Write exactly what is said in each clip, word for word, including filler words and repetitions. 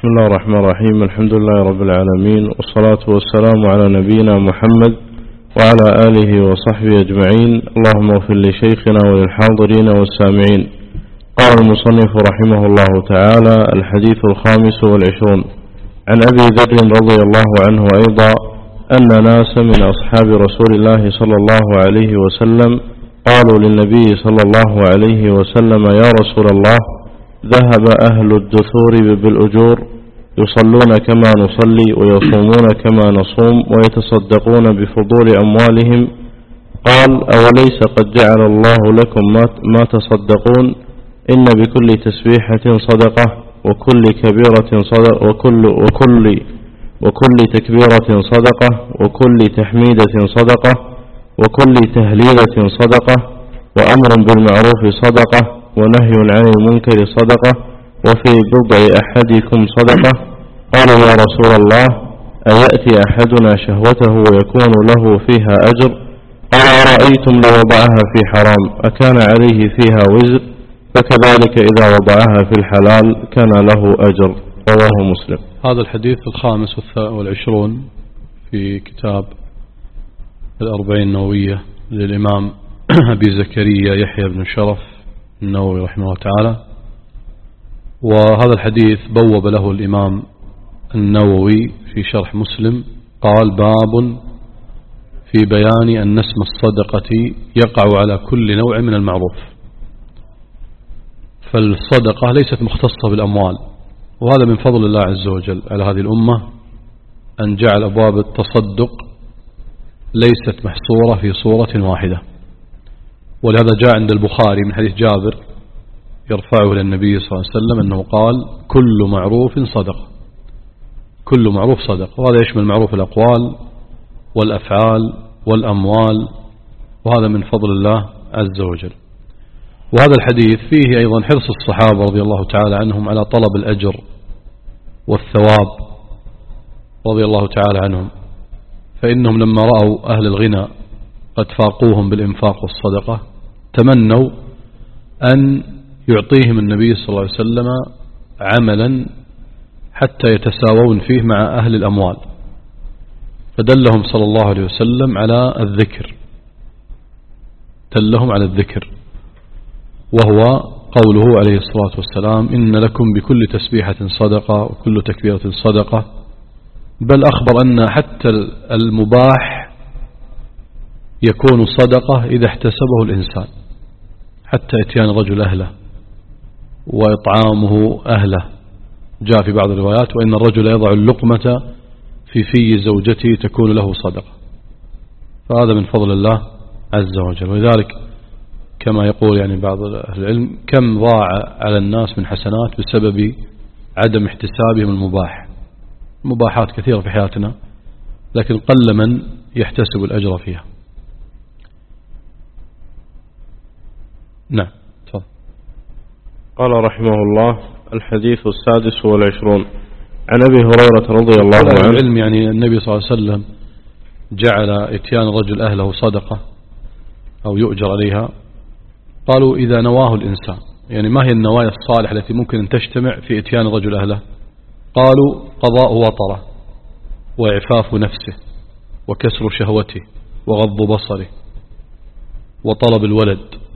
بسم الله الرحمن الرحيم. الحمد لله رب العالمين، والصلاة والسلام على نبينا محمد وعلى آله وصحبه أجمعين. اللهم اغفر لشيخنا وللحاضرين والسامعين. قال المصنف رحمه الله تعالى: الحديث الخامس والعشرون عن أبي ذر رضي الله عنه أيضا أن ناس من أصحاب رسول الله صلى الله عليه وسلم قالوا للنبي صلى الله عليه وسلم: يا رسول الله، ذهب أهل الدثور بالأجور يصلون كما نصلي ويصومون كما نصوم ويتصدقون بفضول أموالهم. قال: أوليس قد جعل الله لكم ما تصدقون؟ إن بكل تسبيحة صدقة، وكل كبيرة صدقة، وكل, وكل, وكل تكبيرة صدقة، وكل تحميدة صدقة، وكل تهليلة صدقة، وأمر بالمعروف صدقة، ونهي عن المنكر صدقة، وفي بضع أحدكم صدقة. قالوا: يا رسول الله، أيأتي أحدنا شهوته ويكون له فيها أجر؟ قال: أرأيتم لو وضعها في حرام أكان عليه فيها وزر؟ فكذلك إذا وضعها في الحلال كان له أجر. رواه مسلم. هذا الحديث الخامس والعشرون في كتاب الأربعين النووية للإمام أبي زكريا يحيى بن شرف النووي رحمه الله تعالى. وهذا الحديث بوب له الإمام النووي في شرح مسلم، قال: باب في بيان أن اسم الصدقة يقع على كل نوع من المعروف. فالصدقة ليست مختصة بالأموال، وهذا من فضل الله عز وجل على هذه الأمة أن جعل أبواب التصدق ليست محصورة في صورة واحدة. ولهذا جاء عند البخاري من حديث جابر يرفعه إلى النبي صلى الله عليه وسلم أنه قال: كل معروف صدقة، كل معروف صدقة. وهذا يشمل معروف الأقوال والأفعال والأموال، وهذا من فضل الله عز وجل. وهذا الحديث فيه أيضا حرص الصحابة رضي الله تعالى عنهم على طلب الأجر والثواب رضي الله تعالى عنهم، فإنهم لما رأوا أهل الغنى قد فاقوهم بالإنفاق والصدقة تمنوا أن يعطيهم النبي صلى الله عليه وسلم عملا حتى يتساوون فيه مع أهل الأموال، فدلهم صلى الله عليه وسلم على الذكر، دلهم على الذكر، وهو قوله عليه الصلاة والسلام: إن لكم بكل تسبيحة صدقة، وكل تكبيرة صدقة. بل أخبر أن حتى المباح يكون صدقة إذا احتسبه الإنسان، حتى إتيان الرجل أهله وإطعامه أهله. جاء في بعض الروايات: وإن الرجل يضع اللقمة في في زوجته تكون له صدقة. فهذا من فضل الله عز وجل. ولذلك كما يقول يعني بعض أهل العلم: كم ضاع على الناس من حسنات بسبب عدم احتسابهم المباح. مباحات كثيرة في حياتنا، لكن قل من يحتسب الأجر فيها. نعم. تفضل. قال رحمه الله: الحديث السادس والعشرون عن أبي هريرة رضي الله عنه. العلم يعني النبي صلى الله عليه وسلم جعل اتيان الرجل أهله صدقة أو يؤجر عليها. قالوا: إذا نواه الإنسان، يعني ما هي النوايا الصالحة التي ممكن أن تجتمع في اتيان الرجل أهله؟ قالوا: قضاء وطره، وإعفاف نفسه، وكسر شهوته، وغض بصره، وطلب الولد،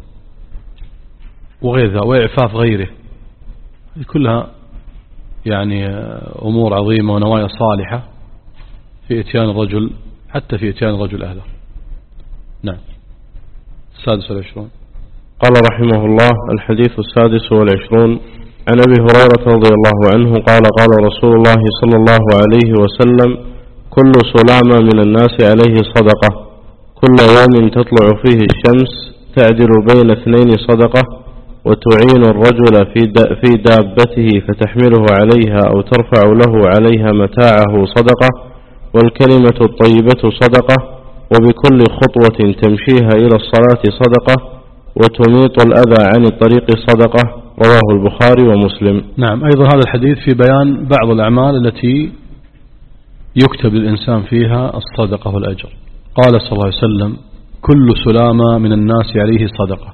وغيرها، وإعفاف غيره. كلها يعني أمور عظيمة ونوايا صالحة في اتيان الرجل، حتى في اتيان الرجل أهله. نعم. السادس والعشرون. قال رحمه الله: الحديث السادس والعشرون عن أبي هريرة رضي الله عنه قال: قال رسول الله صلى الله عليه وسلم: كل سلامة من الناس عليه صدقة، كل يوم تطلع فيه الشمس تعدل بين اثنين صدقة، وتعين الرجل في دابته فتحمله عليها أو ترفع له عليها متاعه صدقة، والكلمة الطيبة صدقة، وبكل خطوة تمشيها إلى الصلاة صدقة، وتميط الأذى عن الطريق صدقة. رواه البخاري ومسلم. نعم. أيضا هذا الحديث في بيان بعض الأعمال التي يكتب للإنسان فيها الصدقة والأجر. قال صلى الله عليه وسلم: كل سلامة من الناس عليه صدقة.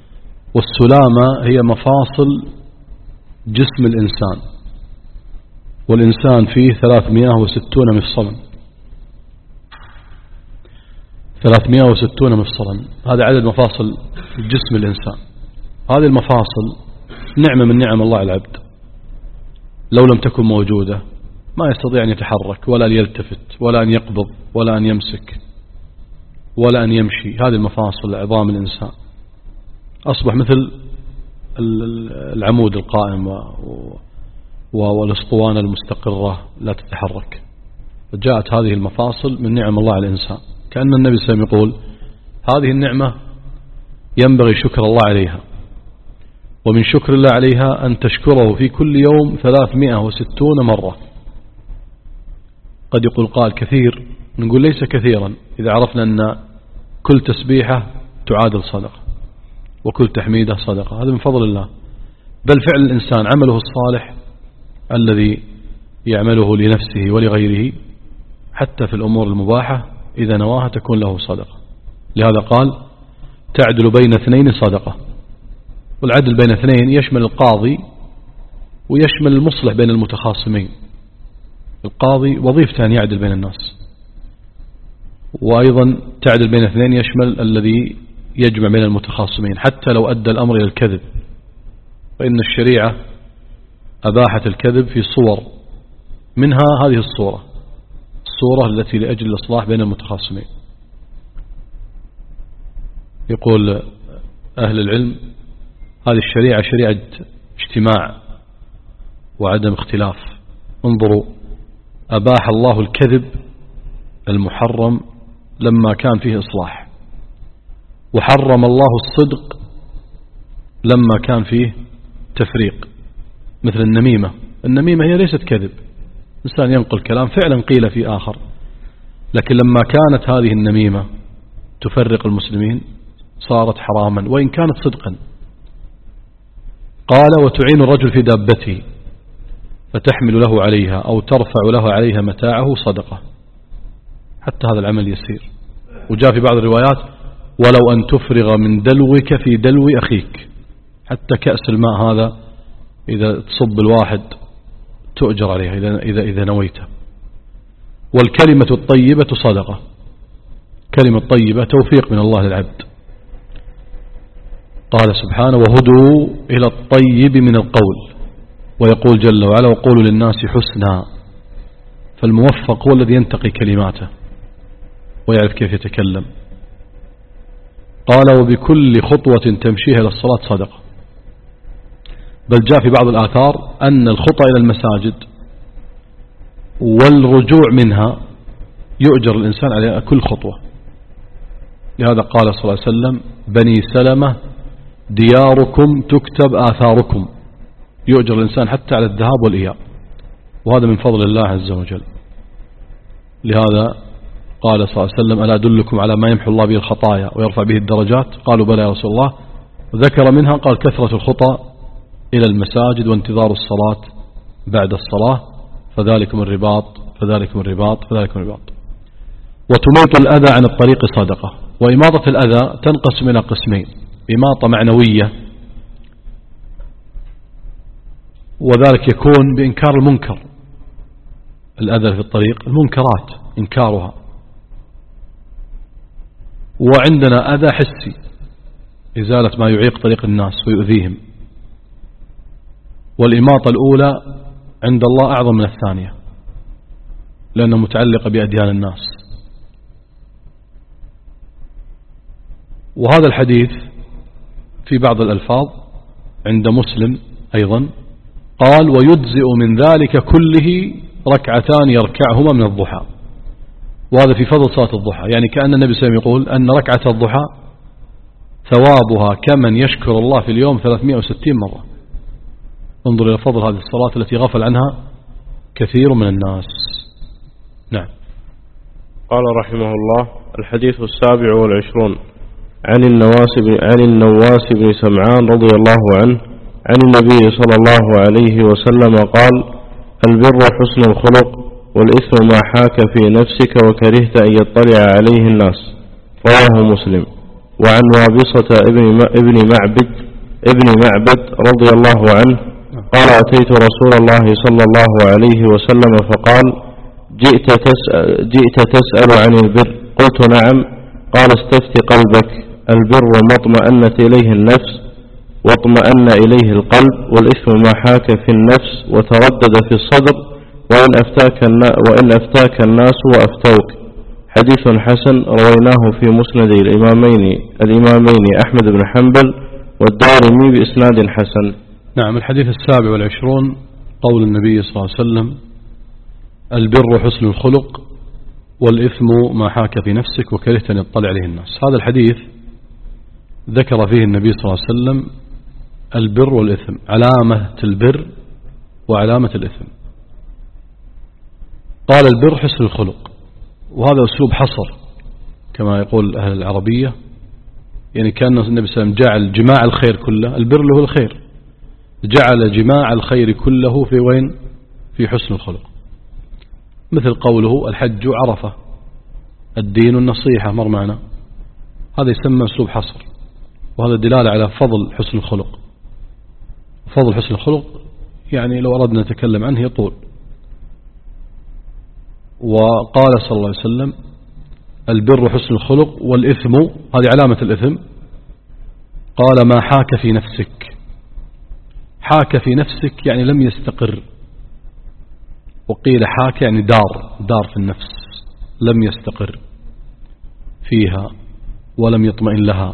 والسلامة هي مفاصل جسم الإنسان، والإنسان فيه ثلاثمائة وستون مفصلا، ثلاثمائة وستون مفصلا، هذا عدد مفاصل جسم الإنسان. هذه المفاصل نعمة من نعم الله على العبد، لو لم تكن موجودة ما يستطيع أن يتحرك ولا أن يلتفت ولا أن يقبض ولا أن يمسك ولا أن يمشي. هذه المفاصل عظام الإنسان أصبح مثل العمود القائم والأسطوانة المستقرة لا تتحرك. جاءت هذه المفاصل من نعم الله على الإنسان، كأن النبي صلى الله عليه وسلم يقول هذه النعمة ينبغي شكر الله عليها، ومن شكر الله عليها أن تشكره في كل يوم ثلاثمائة وستون مرة. قد يقول قال كثير، نقول ليس كثيرا إذا عرفنا أن كل تسبيحة تعادل صدقة وكل تحميدة صدقة، هذا من فضل الله. بل فعل الإنسان عمله الصالح الذي يعمله لنفسه ولغيره حتى في الأمور المباحة إذا نواها تكون له صدقة. لهذا قال تعدل بين اثنين صدقة، والعدل بين اثنين يشمل القاضي ويشمل المصلح بين المتخاصمين. القاضي وظيفته أن يعدل بين الناس، وأيضا تعدل بين اثنين يشمل الذي يجمع بين المتخاصمين حتى لو أدى الأمر إلى الكذب، فإن الشريعة أباحت الكذب في صور، منها هذه الصورة، الصورة التي لأجل الإصلاح بين المتخاصمين. يقول أهل العلم هذه الشريعة شريعة اجتماع وعدم اختلاف. انظروا، أباح الله الكذب المحرم لما كان فيه إصلاح، وحرم الله الصدق لما كان فيه تفريق. مثل النميمة، النميمة هي ليست كذب، إنسان ينقل كلام فعلا قيل في آخر، لكن لما كانت هذه النميمة تفرق المسلمين صارت حراما وإن كانت صدقا. قال وتعين الرجل في دابته فتحمل له عليها أو ترفع له عليها متاعه صدقة، حتى هذا العمل يسير. وجاء في بعض الروايات ولو أن تفرغ من دلوك في دلو أخيك، حتى كأس الماء هذا إذا تصب الواحد تؤجر عليها إذا, إذا, إذا نويته. والكلمة الطيبة صدقة، كلمة طيبة توفيق من الله للعبد. قال سبحانه وهدوا إلى الطيب من القول، ويقول جل وعلا وقولوا للناس حسنا. فالموفق هو الذي ينتقي كلماته ويعرف كيف يتكلم. قال وبكل خطوة تمشيها إلى الصلاة صدقة. بل جاء في بعض الآثار أن الخطى إلى المساجد والرجوع منها يؤجر الإنسان على كل خطوة. لهذا قال صلى الله عليه وسلم بني سلمة دياركم تكتب آثاركم، يؤجر الإنسان حتى على الذهاب والإياب، وهذا من فضل الله عز وجل. لهذا قال صلى الله عليه وسلم ألا أدلكم على ما يمحو الله به الخطايا ويرفع به الدرجات؟ قالوا بلى يا رسول الله. ذكر منها قال كثرة الخطى إلى المساجد وانتظار الصلاة بعد الصلاة، فذلكم الرباط فذلكم الرباط فذلكم الرباط. وتميط الأذى عن الطريق صدقة. وإماطة الأذى تنقسم إلى قسمين: إماطة معنوية، وذلك يكون بإنكار المنكر، الأذى في الطريق المنكرات إنكارها. وعندنا أذى حسي، إزالة ما يعيق طريق الناس ويؤذيهم. والإماطة الأولى عند الله أعظم من الثانية لأنها متعلقة بأديان الناس. وهذا الحديث في بعض الألفاظ عند مسلم أيضا قال ويجزئ من ذلك كله ركعتان يركعهما من الضحى. وهذا في فضل صلاة الضحى، يعني كأن النبي صلى الله عليه وسلم يقول أن ركعة الضحى ثوابها كمن يشكر الله في اليوم ثلاثمائة وستين مرة. انظر إلى فضل هذه الصلاة التي غفل عنها كثير من الناس. نعم. قال رحمه الله: الحديث السابع والعشرون عن النواس بن, عن النواس بن سمعان رضي الله عنه عن النبي صلى الله عليه وسلم قال: البر حسن الخلق، والإثم ما حاك في نفسك وكرهت أن يطلع عليه الناس. رواه مسلم. وعن وابصة ابن ابن معبد ابن معبد رضي الله عنه قال أتيت رسول الله صلى الله عليه وسلم فقال جئت تسأل, جئت تسأل عن البر؟ قلت نعم. قال استفت قلبك، البر ما اطمأنت إليه النفس واطمأن إليه القلب، والإثم ما حاك في النفس وتردد في الصدر، وإن أفتاك, وإن أفتاك الناس وأفتوك. حديث حسن رويناه في مسند الإمامين, الإمامين أحمد بن حنبل والدارمي بإسناد حسن. نعم. الحديث السابع والعشرون قول النبي صلى الله عليه وسلم البر حسن الخلق والإثم ما حاك في نفسك وكرهت أن يطلع عليه الناس. هذا الحديث ذكر فيه النبي صلى الله عليه وسلم البر والإثم، علامة البر وعلامة الإثم. قال البر حسن الخلق، وهذا أسلوب حصر كما يقول أهل العربية، يعني كان النبي صلى الله عليه وسلم جعل جماع الخير كله، البر له الخير، جعل جماع الخير كله في وين؟ في حسن الخلق. مثل قوله الحج عرفة، الدين النصيحة، مر معنا، هذا يسمى أسلوب حصر، وهذا دلالة على فضل حسن الخلق. فضل حسن الخلق يعني لو أردنا نتكلم عنه يطول. وقال صلى الله عليه وسلم البر حسن الخلق والإثم، هذه علامة الإثم، قال ما حاك في نفسك. حاك في نفسك يعني لم يستقر، وقيل حاك يعني دار دار في النفس، لم يستقر فيها ولم يطمئن لها.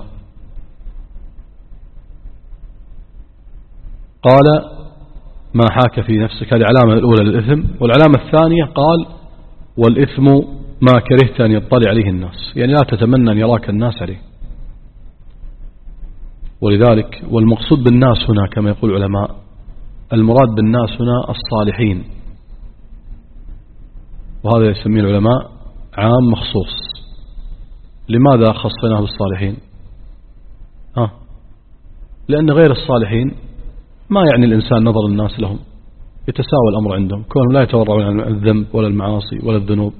قال ما حاك في نفسك، هذه علامة الأولى للإثم. والعلامة الثانية قال والإثم ما كرهت أن يطلع عليه الناس، يعني لا تتمنى أن يراك الناس عليه. ولذلك والمقصود بالناس هنا كما يقول العلماء، المراد بالناس هنا الصالحين، وهذا يسميه العلماء عام مخصوص. لماذا خصناه بالصالحين؟ ها؟ لأن غير الصالحين ما يعني الإنسان نظر الناس لهم، يتساوى الأمر عندهم، كونهم لا يتورعون عن الذنب ولا المعاصي ولا الذنوب.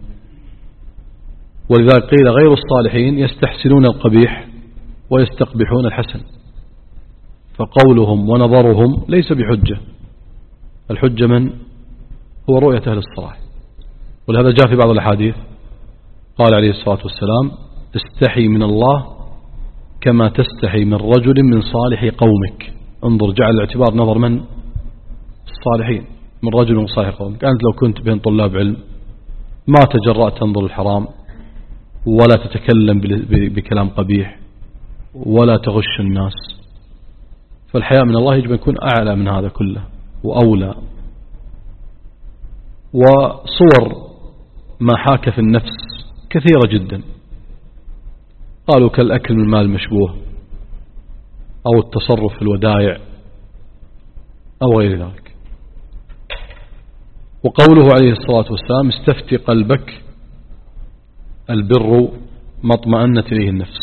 ولذلك قيل غير الصالحين يستحسنون القبيح ويستقبحون الحسن، فقولهم ونظرهم ليس بحجة. الحجة من هو رؤية أهل الصلاح. ولهذا جاء في بعض الأحاديث قال عليه الصلاة والسلام استحي من الله كما تستحي من رجل من صالح قومك. انظر، جعل الاعتبار نظر من؟ الصالحين، من رجل من صالح قومك. أنت لو كنت بين طلاب علم ما تجرأت تنظر الحرام ولا تتكلم بكلام قبيح ولا تغش الناس. فالحياء من الله يجب أن يكون أعلى من هذا كله وأولى. وصور ما حاك في النفس كثيرة جدا، قالوا كالأكل من المال المشبوه أو التصرف في الودائع أو غير ذلك. وقوله عليه الصلاة والسلام استفتي قلبك، البر ما اطمأنت إليه النفس،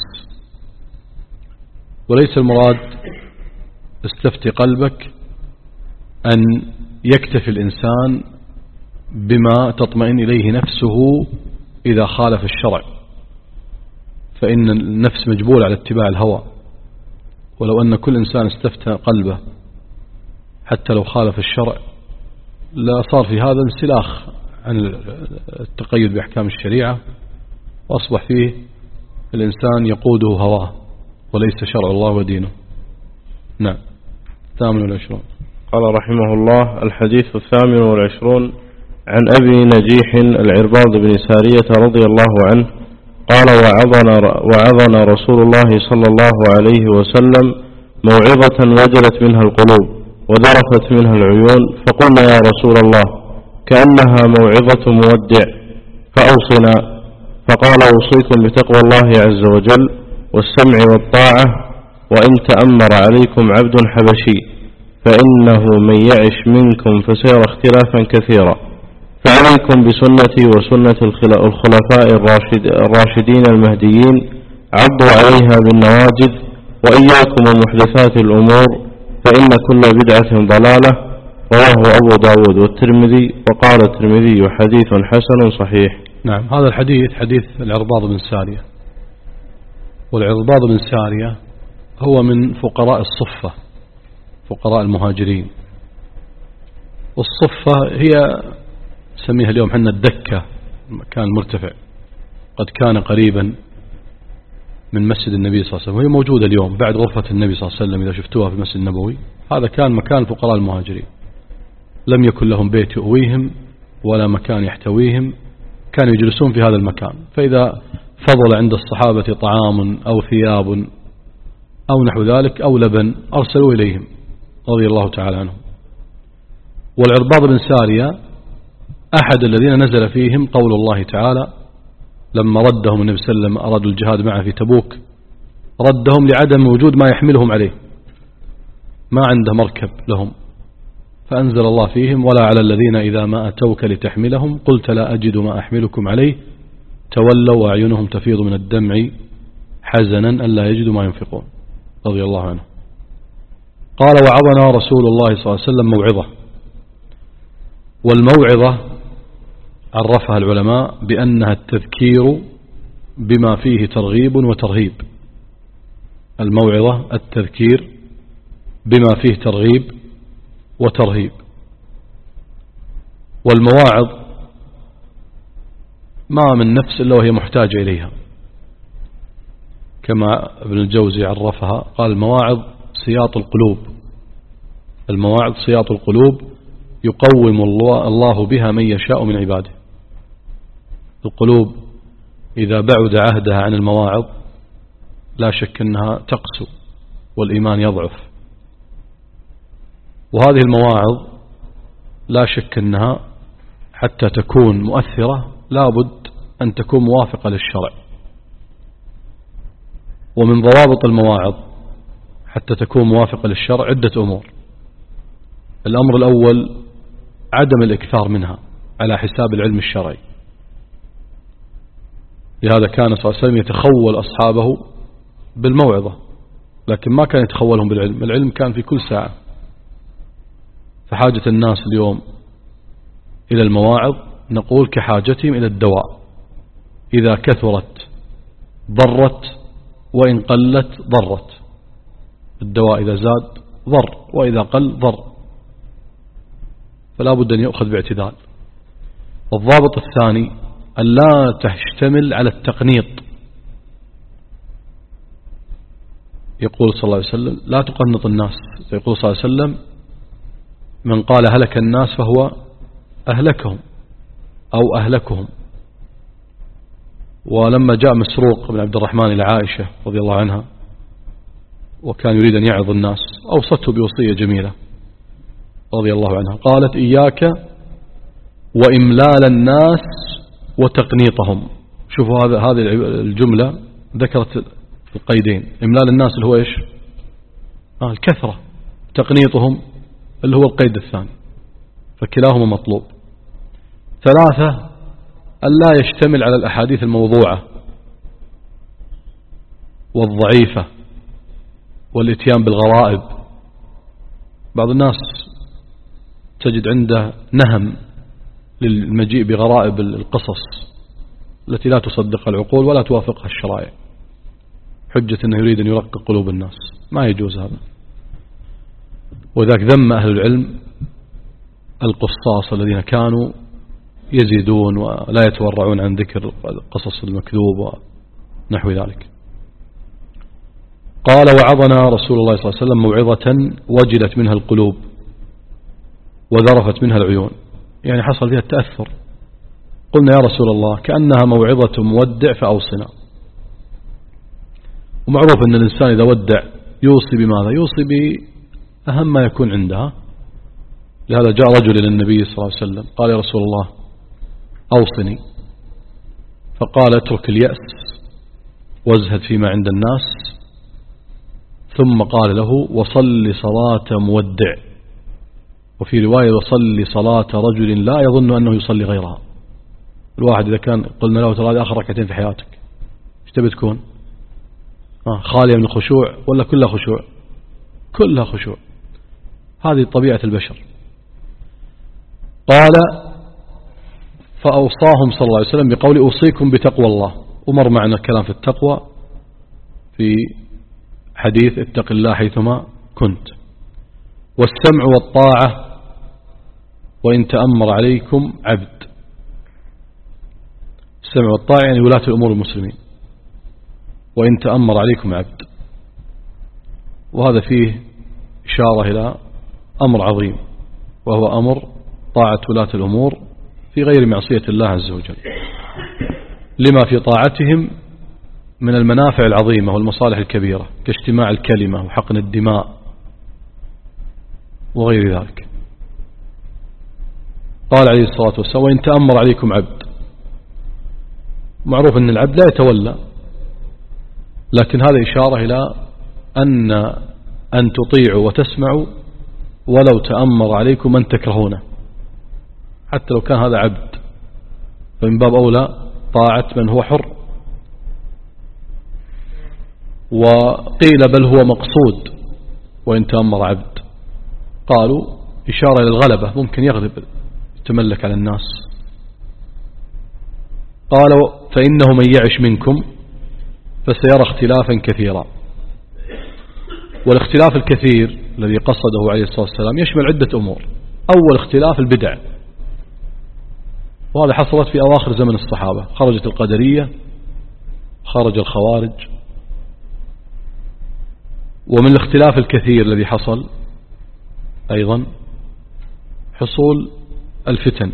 وليس المراد استفتي قلبك أن يكتفي الإنسان بما تطمئن إليه نفسه إذا خالف الشرع، فإن النفس مجبولة على اتباع الهوى. ولو أن كل إنسان استفتى قلبه حتى لو خالف الشرع لا صار في هذا انسلاخ عن التقيد بأحكام الشريعة، وأصبح فيه الإنسان يقوده هواه وليس شرع الله ودينه. نعم. الثامن والعشرون قال رحمه الله الحديث الثامن والعشرون عن أبي نجيح العرباض بن سارية رضي الله عنه قال وعظنا, وعظنا رسول الله صلى الله عليه وسلم موعظة وجلت منها القلوب وذرفت منها العيون، فقلنا يا رسول الله كأنها موعظة مودع فأوصنا. فقال أوصيكم بتقوى الله عز وجل والسمع والطاعة، وإن تأمر عليكم عبد حبشي فإنه من يعش منكم فسيرى اختلافا كثيرا، فعليكم بسنتي وسنة الخلفاء الراشدين المهديين عضوا عليها بالنواجذ، وإياكم ومحدثات الأمور فإن كل بدعة ضلالة. رواه أبو داود والترمذي، وقال الترمذي حديث حسن صحيح. نعم. هذا الحديث حديث العرباض بن سارية، والعرباض بن سارية هو من فقراء الصفة، فقراء المهاجرين، والصفة هي نسميها اليوم حنا الدكة، مكان مرتفع قد كان قريبا من مسجد النبي صلى الله عليه وسلم، وهي موجودة اليوم بعد غرفة النبي صلى الله عليه وسلم. إذا شفتوها في المسجد النبوي، هذا كان مكان الفقراء المهاجرين، لم يكن لهم بيت يؤويهم ولا مكان يحتويهم، كانوا يجلسون في هذا المكان. فإذا فضل عند الصحابة طعام أو ثياب أو نحو ذلك أو لبن أرسلوا إليهم رضي الله تعالى عنهم. والعرباض بن سارية أحد الذين نزل فيهم قول الله تعالى لما ردهم النبي صلى الله عليه وسلم، أرادوا الجهاد معه في تبوك، ردهم لعدم وجود ما يحملهم عليه، ما عنده مركب لهم، فأنزل الله فيهم ولا على الذين إذا ما أتوك لتحملهم قلت لا أجد ما أحملكم عليه تولوا وأعينهم تفيض من الدمع حزنا ألا يجدوا ما ينفقون رضي الله عنه. قال وعظنا رسول الله صلى الله عليه وسلم موعظة. والموعظة عرفها العلماء بأنها التذكير بما فيه ترغيب وترهيب. الموعظة التذكير بما فيه ترغيب وترهيب. والمواعظ ما من نفس إلا وهي محتاجة إليها، كما ابن الجوزي عرفها قال المواعظ سياط القلوب. المواعظ سياط القلوب يقوم الله بها من يشاء من عباده. القلوب إذا بعد عهدها عن المواعظ لا شك أنها تقسو والإيمان يضعف. وهذه المواعظ لا شك أنها حتى تكون مؤثرة لابد أن تكون موافقة للشرع. ومن ضوابط المواعظ حتى تكون موافقة للشرع عدة أمور. الأمر الأول عدم الإكثار منها على حساب العلم الشرعي. لهذا كان صلى الله عليه وسلم يتخول أصحابه بالموعظة، لكن ما كان يتخولهم بالعلم. العلم كان في كل ساعة. فحاجة الناس اليوم إلى المواعظ نقول كحاجتهم إلى الدواء، إذا كثرت ضرت وإن قلت ضرت. الدواء إذا زاد ضر وإذا قل ضر، فلا بد أن يؤخذ باعتدال. والضابط الثاني أن لا تشتمل على التقنيط. يقول صلى الله عليه وسلم لا تقنط الناس. يقول صلى الله عليه وسلم من قال هلك الناس فهو أهلكهم أو أهلكهم. ولما جاء مسروق بن عبد الرحمن إلى عائشة رضي الله عنها وكان يريد أن يعظ الناس أوصته بوصية جميلة رضي الله عنها، قالت إياك وإملال الناس وتقنيطهم. شوفوا هذا هذه الجملة ذكرت القيدين. إملال الناس اللي هو إيش؟ آه الكثرة. تقنيطهم اللي هو القيد الثاني، فكلاهما مطلوب. ثلاثة ألا يشتمل على الأحاديث الموضوعة والضعيفة والاتيان بالغرائب. بعض الناس تجد عنده نهم للمجيء بغرائب القصص التي لا تصدق العقول ولا توافقها الشرائع، حجة أنه يريد أن يرقق قلوب الناس. ما يجوز هذا. وذاك ذم أهل العلم القصاص الذين كانوا يزيدون ولا يتورعون عن ذكر القصص المكذوب ونحو ذلك. قال وعظنا رسول الله صلى الله عليه وسلم موعظة وجلت منها القلوب وذرفت منها العيون، يعني حصل فيها التأثر. قلنا يا رسول الله كأنها موعظة مودع فأوصنا. ومعروف أن الإنسان إذا ودع يوصي بماذا؟ يوصي بأهم ما يكون عندها. لهذا جاء رجل إلى النبي صلى الله عليه وسلم قال يا رسول الله أوصني، فقال اترك اليأس وازهد فيما عند الناس، ثم قال له وصل صلاة مودع، وفي رواية وصل صلاة رجل لا يظن أنه يصلي غيرها. الواحد إذا كان قلنا له ترى آخر ركعتين في حياتك ايش تبي تكون؟ آه خالية من الخشوع ولا كلها خشوع؟ كلها خشوع. هذه طبيعة البشر. قال فأوصاهم صلى الله عليه وسلم بقول أوصيكم بتقوى الله. ومر معنا الكلام في التقوى في حديث اتق الله حيثما كنت. والسمع والطاعة وإن تأمر عليكم عبد. السمع والطاعة يعني ولاة الأمور المسلمين. وإن تأمر عليكم عبد، وهذا فيه إشارة إلى أمر عظيم، وهو أمر طاعة ولاة الأمور في غير معصية الله عز وجل، لما في طاعتهم من المنافع العظيمة والمصالح الكبيرة كاجتماع الكلمة وحقن الدماء وغير ذلك. قال عليه الصلاة والسلام: وإن تأمر عليكم عبد. معروف أن العبد لا يتولى، لكن هذا إشارة إلى أن أن تطيعوا وتسمعوا ولو تأمر عليكم من تكرهونه، حتى لو كان هذا عبد، فمن باب أولى طاعة من هو حر. وقيل بل هو مقصود وإن تأمر عبد، قالوا إشارة إلى الغلبة، ممكن يغلب يتملك على الناس. قالوا فإنه من يعش منكم فسيرى اختلافا كثيرا. والاختلاف الكثير الذي قصده عليه الصلاة والسلام يشمل عدة أمور. أول اختلاف البدع، وهذا حصلت في أواخر زمن الصحابة، خرجت القدرية، خرج الخوارج. ومن الاختلاف الكثير الذي حصل أيضا حصول الفتن،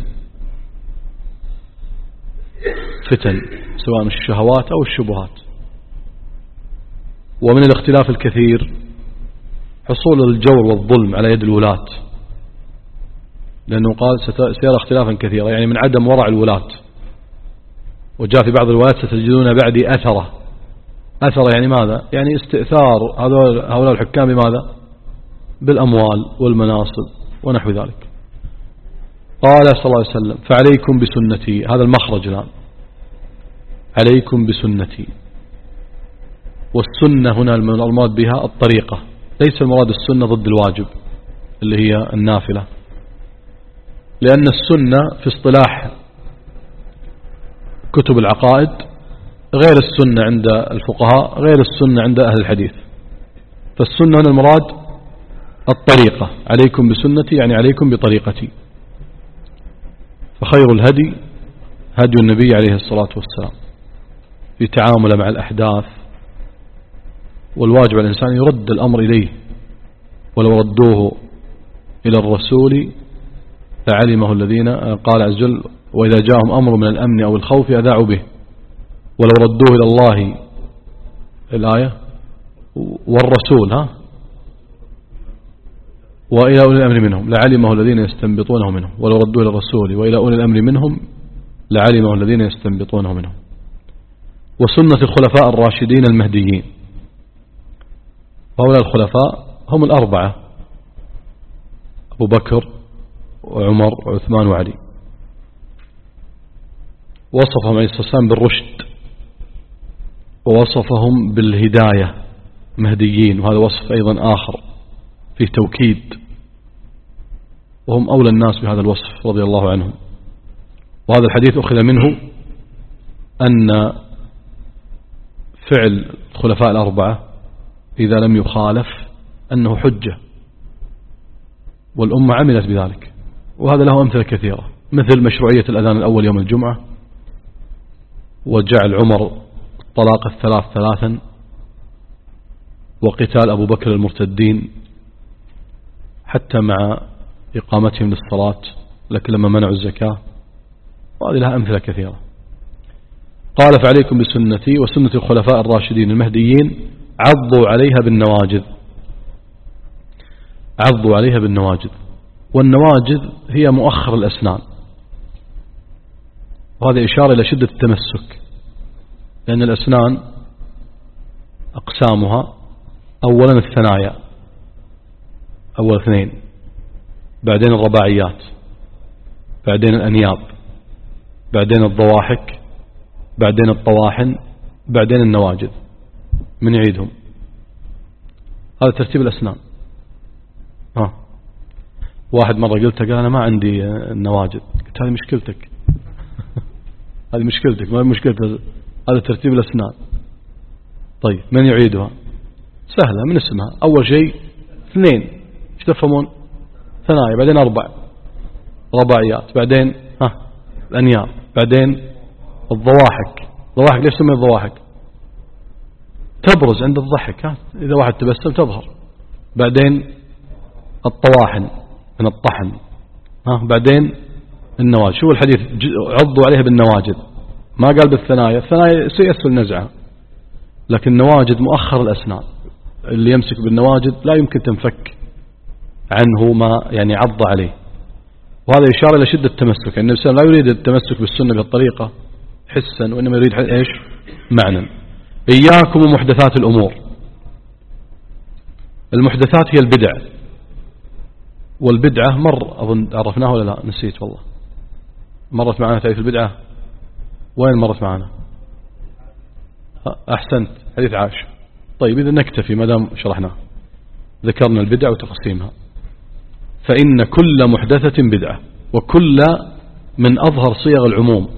فتن سواء الشهوات أو الشبهات. ومن الاختلاف الكثير حصول الجور والظلم على يد الولاة، لأنه قال سيرى اختلافا كثيرا، يعني من عدم ورع الولاة. وجاء في بعض الروايات ستجدون بعدي أثرة. أثرة يعني ماذا؟ يعني استئثار هؤلاء الحكام بماذا؟ بالأموال والمناصب ونحو ذلك. قال صلى الله عليه وسلم: فعليكم بسنتي. هذا المخرج الآن، عليكم بسنتي. والسنة هنا المراد بها الطريقة، ليس المراد السنة ضد الواجب اللي هي النافلة، لأن السنة في اصطلاح كتب العقائد غير السنة عند الفقهاء، غير السنة عند أهل الحديث. فالسنة هنا المراد الطريقة، عليكم بسنتي يعني عليكم بطريقتي. فخير الهدي هدي النبي عليه الصلاة والسلام في تعامل مع الأحداث، والواجب على الإنسان يرد الأمر إليه، ولو ردوه إلى الرسول لعلمه الذين، قال عز وجل: وإذا جاءهم أمر من الأمن أو الخوف أذاعوا به، ولو ردوه إلى الله، الآية، والرسول ها وإلى أولي الأمر منهم لعلمه الذين يستنبطونه منهم، ولو ردوه إلى الرسول وإلى أولي الأمر منهم لعلمه الذين يستنبطونه منهم. وسنة الخلفاء الراشدين المهديين، وهؤلاء الخلفاء هم الأربعة: أبو بكر وعمر وعثمان وعلي. وصفهم عليه الصلاة والسلام بالرشد، ووصفهم بالهداية مهديين، وهذا وصف أيضا آخر فيه توكيد، وهم أولى الناس بهذا الوصف رضي الله عنهم. وهذا الحديث أخذ منه أن فعل الخلفاء الأربعة إذا لم يخالف أنه حجة، والأمة عملت بذلك. وهذا له أمثلة كثيرة، مثل مشروعية الأذان الأول يوم الجمعة، وجعل عمر الطلاق الثلاث ثلاثا، وقتال أبو بكر المرتدين حتى مع إقامتهم للصلاة، لكن لما منعوا الزكاة. وهذه لها أمثلة كثيرة. قال: فعليكم بسنتي وسنة الخلفاء الراشدين المهديين عضوا عليها بالنواجذ. عضوا عليها بالنواجذ، والنواجذ هي مؤخر الأسنان، وهذا إشارة إلى شدة التمسك، لأن الأسنان أقسامها أولا الثنايا، أول اثنين، بعدين الرباعيات، بعدين الأنياب، بعدين الضواحك، بعدين الطواحن، بعدين النواجذ. من يعيدهم؟ هذا ترتيب الأسنان. ها. واحد مرة قلت قال أنا ما عندي النواجذ، قلت هذه مشكلتك هذه مشكلتك ما هي مشكلتك، هذا ترتيب الأسنان. طيب من يعيدها؟ سهلة من اسمها، أول شيء اثنين، ايش تفهمون؟ ثنايا، بعدين أربع، رباعيات، بعدين ها الأنياب، بعدين الضواحك. الضواحك ليش سمي الضواحك؟ تبرز عند الضحك، ها إذا واحد تبسم تظهر. بعدين الطواحن من الطحن، ها بعدين النواجذ. شو الحديث؟ عضوا عليها بالنواجذ، ما قال بالثنايا. الثنايا سيسهل نزعها، لكن النواجذ مؤخر الأسنان، اللي يمسك بالنواجذ لا يمكن تنفك عنه ما يعني عض عليه. وهذا إشارة إلى شدة التمسك. النبي صلى الله عليه وسلم لا يريد التمسك بالسنة بهالطريقة حسا، وإنما يريد إيش؟ معنى. إياكم ومحدثات الأمور. المحدثات هي البدع، والبدعة مر أظن عرفناه ولا لا؟ نسيت والله. مرت معنا تعريف البدعة؟ وين مرت معنا؟ أحسنت، حديث عائشة. طيب إذا نكتفي ما دام شرحناه، ذكرنا البدع وتقسيمها. فإن كل محدثة بدعة، وكل من أظهر صيغ العموم.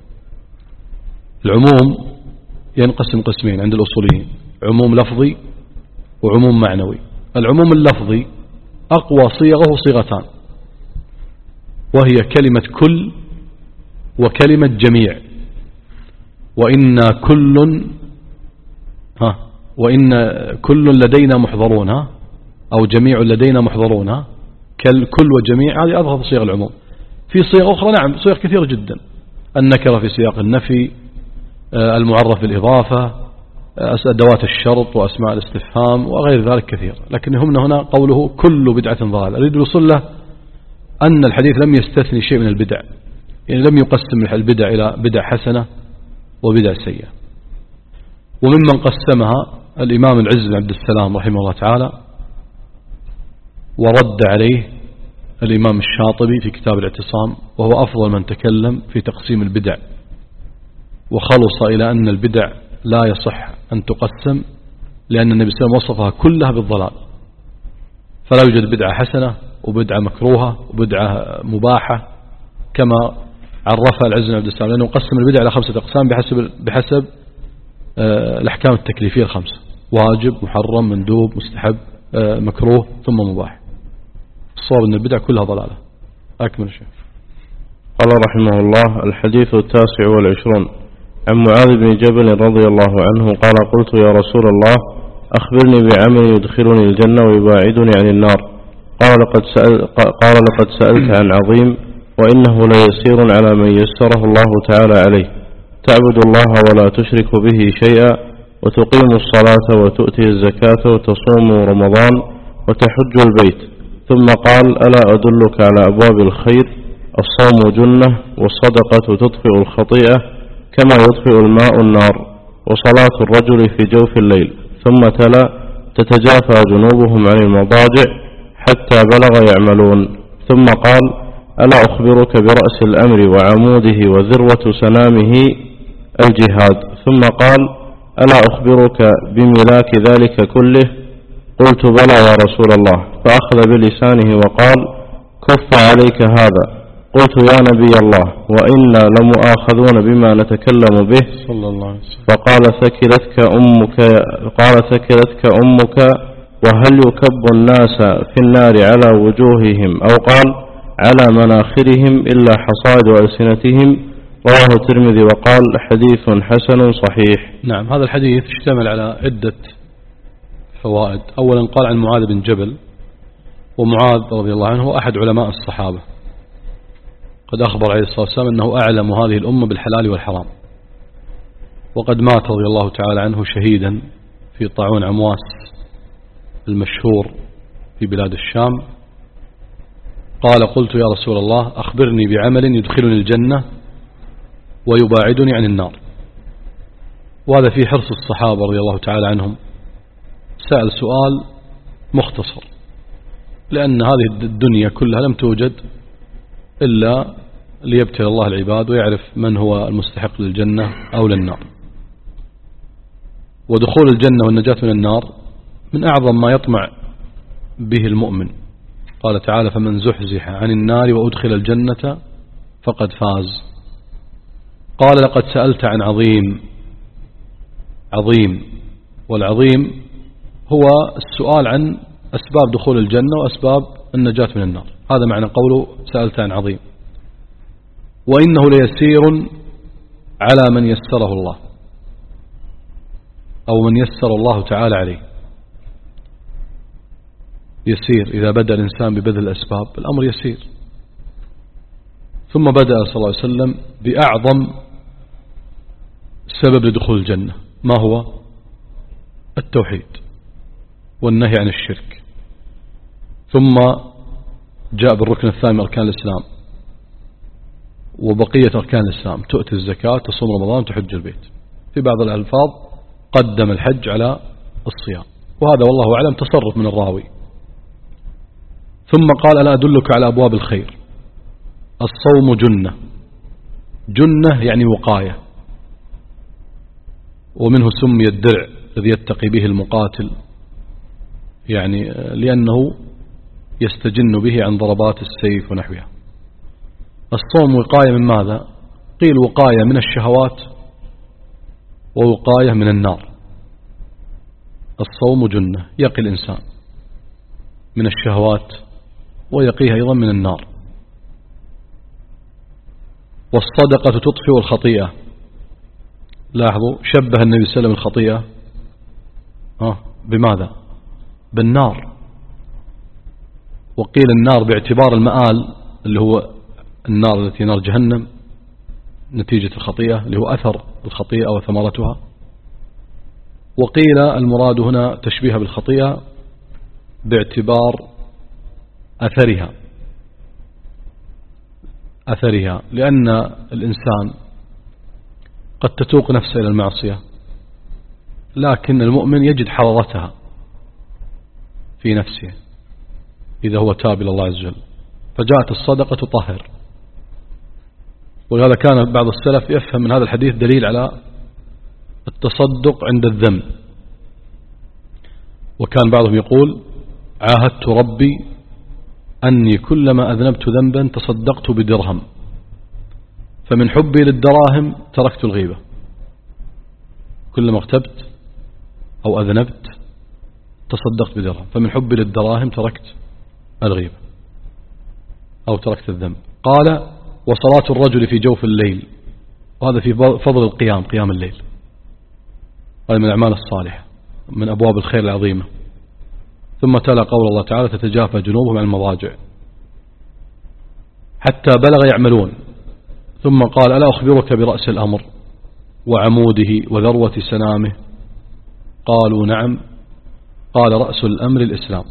العموم ينقسم قسمين عند الأصوليين: عموم لفظي وعموم معنوي. العموم اللفظي أقوى صيغه صيغتان، وهي كلمة كل وكلمة جميع. وإن كل ها وإن كل لدينا محضرون، ها أو جميع لدينا محضرون، ها كل وجميع، هذه أظهر صيغ العموم. في صيغ أخرى نعم، صيغ كثيرة جدا: النكرة في سياق النفي، المعرف بالإضافة، أدوات الشرط وأسماء الاستفهام وغير ذلك كثير. لكن يهمنا هنا قوله كل بدعة ضلالة. أريد الوصول له أن الحديث لم يستثني شيء من البدع، يعني لم يقسم البدع إلى بدع حسنة وبدع سيئة. وممن قسمها الإمام العز بن عبد السلام رحمه الله تعالى، ورد عليه الإمام الشاطبي في كتاب الاعتصام، وهو أفضل من تكلم في تقسيم البدع، وخلص إلى أن البدع لا يصح أن تقسم، لأن النبي صلى الله عليه وسلم وصفها كلها بالضلال. فلا يوجد بدعة حسنة وبدعة مكروهة وبدعة مباحة كما عرفها العز بن عبد السلام، لأنه قسم البدع إلى خمسة أقسام بحسب بحسب الأحكام التكليفية الخمسة: واجب، محرم، مندوب، مستحب، مكروه، ثم مباح. الصواب أن البدع كلها ضلالة. أكمل شيء. قال رحمه الله: الحديث التاسع والعشرون عن معاذ بن جبل رضي الله عنه قال: قلت يا رسول الله أخبرني بعمل يدخلني الجنة ويباعدني عن النار. قال لقد, سأل قال لقد سألت عن عظيم، وإنه ليسير على من يسره الله تعالى عليه: تعبد الله ولا تشرك به شيئا، وتقيم الصلاة وتؤتي الزكاة وتصوم رمضان وتحج البيت. ثم قال: ألا أدلك على أبواب الخير؟ الصوم جنة، والصدقة تطفئ الخطيئة كما يطفئ الماء النار، وصلاة الرجل في جوف الليل. ثم تلا: تتجافى جنوبهم عن المضاجع حتى بلغ يعملون. ثم قال: ألا أخبرك برأس الأمر وعموده وذروة سنامه الجهاد؟ ثم قال: ألا أخبرك بملاك ذلك كله؟ قلت: بلى يا رسول الله. فأخذ بلسانه وقال: كف عليك هذا. قلت: يا نبي الله، وإنا لمؤاخذون بما نتكلم به. صلى الله عليه وسلم. فقال: ثكلتك أمك قال ثكلتك أمك وهل يكب الناس في النار على وجوههم، أو قال على مناخرهم، إلا حصائد ألسنتهم. رواه الترمذي وقال: حديث حسن صحيح. نعم، هذا الحديث اشتمل على عدة فوائد. أولا قال عن معاذ بن جبل، ومعاذ رضي الله عنه هو أحد علماء الصحابة، قد أخبر عليه الصلاة والسلام أنه أعلم هذه الأمة بالحلال والحرام، وقد مات رضي الله تعالى عنه شهيدا في طاعون عمواس المشهور في بلاد الشام. قال: قلت يا رسول الله أخبرني بعمل يدخلني الجنة ويباعدني عن النار. وهذا في حرص الصحابة رضي الله تعالى عنهم، سأل سؤال مختصر، لأن هذه الدنيا كلها لم توجد إلا ليبتلي الله العباد ويعرف من هو المستحق للجنة أو للنار. ودخول الجنة والنجاة من النار من أعظم ما يطمع به المؤمن. قال تعالى: فمن زحزح عن النار وأدخل الجنة فقد فاز. قال: لقد سألت عن عظيم. عظيم، والعظيم هو السؤال عن أسباب دخول الجنة وأسباب النجاة من النار. هذا معنى قوله سألت عن عظيم. وإنه ليسير على من يسره الله أو من يسر الله تعالى عليه. يسير إذا بدأ الإنسان ببذل الأسباب الأمر يسير. ثم بدأ صلى الله عليه وسلم بأعظم سبب لدخول الجنة، ما هو؟ التوحيد والنهي عن الشرك. ثم جاء بالركن الثاني من أركان الإسلام وبقية أركان الإسلام، تؤتي الزكاة، تصوم رمضان، تحج البيت. في بعض الألفاظ قدم الحج على الصيام، وهذا والله أعلم تصرف من الراوي. ثم قال ألا أدلك على أبواب الخير؟ الصوم جنة. جنة يعني وقاية، ومنه سمي الدرع الذي يتقي به المقاتل، يعني لأنه يستجن به عن ضربات السيف ونحوها. الصوم وقاية من ماذا؟ قيل وقاية من الشهوات ووقاية من النار. الصوم جنة، يقي الإنسان من الشهوات ويقيه أيضا من النار. والصدقة تطفئ الخطيئة. لاحظوا شبه النبي صلى الله عليه وسلم الخطيئة آه بماذا؟ بالنار. وقيل النار باعتبار المآل اللي هو النار التي نار جهنم نتيجة الخطيئة اللي هو أثر الخطيئة وثمرتها. وقيل المراد هنا تشبيه بالخطيئة باعتبار أثرها أثرها لأن الإنسان قد تتوق نفسه إلى المعصية، لكن المؤمن يجد حرارتها في نفسه إذا هو تاب إلى الله عز وجل، فجاءت الصدقة تطهر. ولهذا كان بعض السلف يفهم من هذا الحديث دليل على التصدق عند الذنب. وكان بعضهم يقول عاهدت ربي أني كلما أذنبت ذنبا تصدقت بدرهم، فمن حبي للدراهم تركت الغيبة. كلما اغتبت أو أذنبت تصدقت بدرهم، فمن حبي للدراهم تركت الغيبة أو تركت الذنب. قال وصلاة الرجل في جوف الليل، وهذا في فضل القيام، قيام الليل، هذا من الأعمال الصالحة من أبواب الخير العظيمة. ثم تلا قول الله تعالى تتجافى جنوبهم عن المضاجع حتى بلغ يعملون. ثم قال ألا أخبرك برأس الأمر وعموده وذروة سنامه؟ قالوا نعم. قال رأس الأمر الإسلام.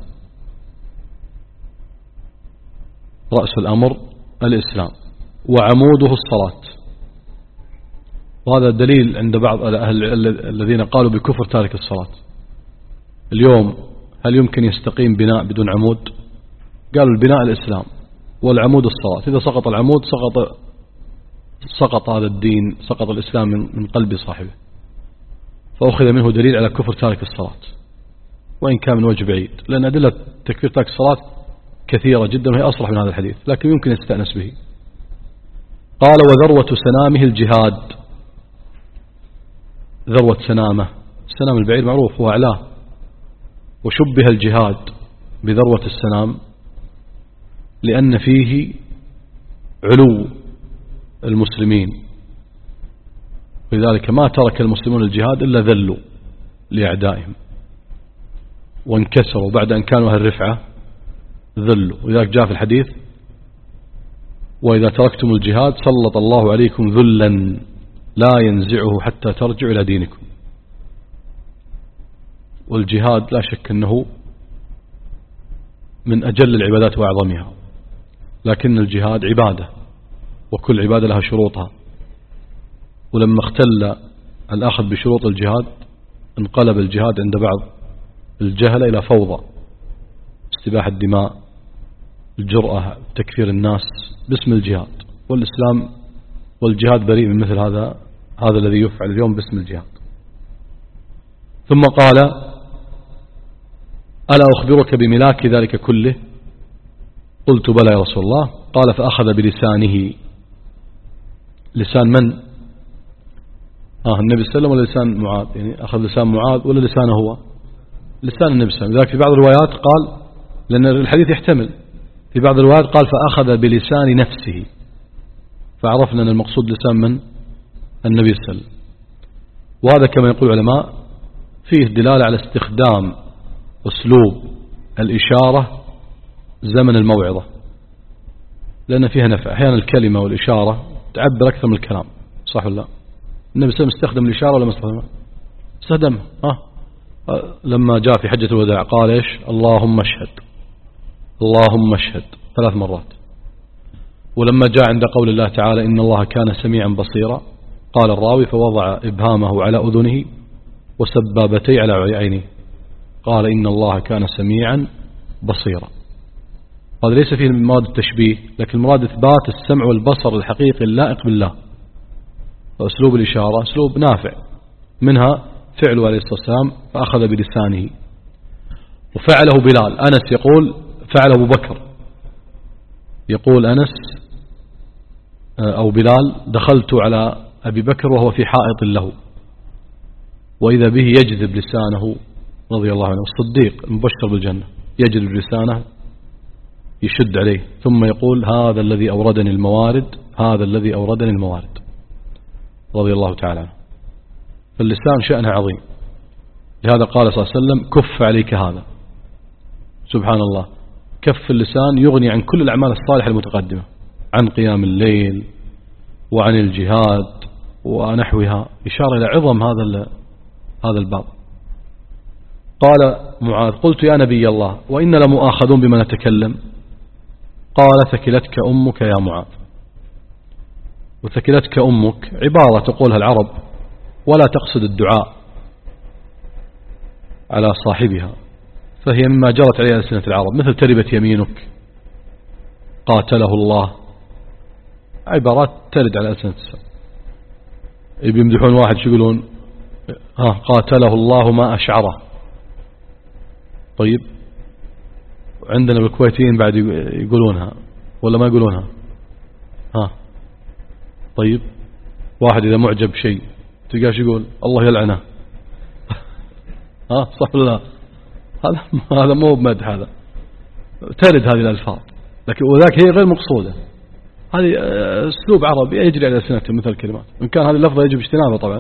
رأس الأمر الإسلام وعموده الصلاة. وهذا دليل عند بعض أهل الذين قالوا بكفر تارك الصلاة. اليوم هل يمكن يستقيم بناء بدون عمود؟ قالوا البناء الإسلام والعمود الصلاة. إذا سقط العمود سقط سقط هذا الدين، سقط الإسلام من قلب صاحبه. فأخذ منه دليل على كفر تارك الصلاة، وإن كان من وجه بعيد، لأن أدلة تكفير تارك الصلاة كثيرة جدا وهي أصرح من هذا الحديث، لكن يمكن يستأنس به. قال وذروة سنامه الجهاد. ذروة سنامه، سنام البعير معروف هو أعلاه، وشبه الجهاد بذروة السنام لأن فيه علو المسلمين، ولذلك ما ترك المسلمون الجهاد إلا ذلوا لأعدائهم وانكسروا بعد أن كانوا أهل الرفعة ذلوا. ولذلك جاء في الحديث وإذا تركتم الجهاد سلط الله عليكم ذلا لا ينزعه حتى ترجعوا إلى دينكم. والجهاد لا شك أنه من أجل العبادات وأعظمها، لكن الجهاد عبادة وكل عبادة لها شروطها. ولما اختل الأخذ بشروط الجهاد انقلب الجهاد عند بعض الجهل إلى فوضى، استباحة الدماء، الجرأة، تكفير الناس باسم الجهاد. والإسلام والجهاد بريء من مثل هذا هذا الذي يفعل اليوم باسم الجهاد. ثم قال ألا أخبرك بملاك ذلك كله؟ قلت بلى يا رسول الله. قال فأخذ بلسانه. لسان من؟ آه النبي صلى الله عليه وسلم ولا لسان معاذ؟ يعني أخذ لسان معاذ ولا لسانه هو؟ لسان النبي صلى الله عليه وسلم. لذلك في بعض الروايات قال، لأن الحديث يحتمل في بعض الروايات قال فأخذ بلسان نفسه، فعرفنا أن المقصود لسان من النبي صلى الله عليه وسلم. وهذا كما يقول العلماء فيه دلالة على استخدام أسلوب الإشارة زمن الموعظة، لأن فيها نفع. أحيانا الكلمة والإشارة تعبر أكثر من الكلام، صح ولا لا؟ النبي صلى الله عليه وسلم استخدم الإشارة ولا ما استخدمها؟ استخدمها. ها لما جاء في حجة الوداع قال إيش؟ اللهم اشهد اللهم اشهد ثلاث مرات. ولما جاء عند قول الله تعالى إن الله كان سميعا بصيرا قال الراوي فوضع إبهامه على أذنه وسبابتي على عينه، قال إن الله كان سميعا بصيرا. هذا ليس فيه مراد التشبيه، لكن المراد إثبات السمع والبصر الحقيقي اللائق بالله. وأسلوب الإشارة أسلوب نافع، منها فعله عليه الصلاة والسلام فأخذ بلسانه. وفعله بلال. أنس يقول فعله أبو بكر، يقول أنس أو بلال دخلت على أبي بكر وهو في حائط له وإذا به يجذب لسانه رضي الله عنه، الصديق المبشر بالجنة، يجذب لسانه يشد عليه ثم يقول هذا الذي أوردني الموارد هذا الذي أوردني الموارد رضي الله تعالى عنه. فاللسان شأنه عظيم، لهذا قال صلى الله عليه وسلم كف عليك هذا. سبحان الله، كف اللسان يغني عن كل الأعمال الصالحة المتقدمة، عن قيام الليل وعن الجهاد ونحوها، إشارة إلى عظم هذا هذا الباب. قال معاذ قلت يا نبي الله وإن لمؤاخذون بما نتكلم، قال ثكلتك أمك يا معاذ. وثكلتك أمك عبارة تقولها العرب ولا تقصد الدعاء على صاحبها، فهي مما جرت عليها ألسنة العرب، مثل تربت يمينك، قاتله الله، عبارات ترد على ألسنة السلام. يمدحون واحد شو يقولون؟ ها قاتله الله ما أشعره. طيب عندنا بالكويتيين بعد يقولونها ولا ما يقولونها؟ ها طيب واحد إذا معجب بشيء تلقاش يقول الله يلعنه. ها صح ولا لا؟ هذا هذا مو بمدح، هذا ترد هذه الألفاظ، لكن وذاك هي غير مقصودة. هذه أسلوب عربي يجري على ألسنتهم مثل الكلمات، إن كان هذه اللفظة يجب اجتنابها طبعا.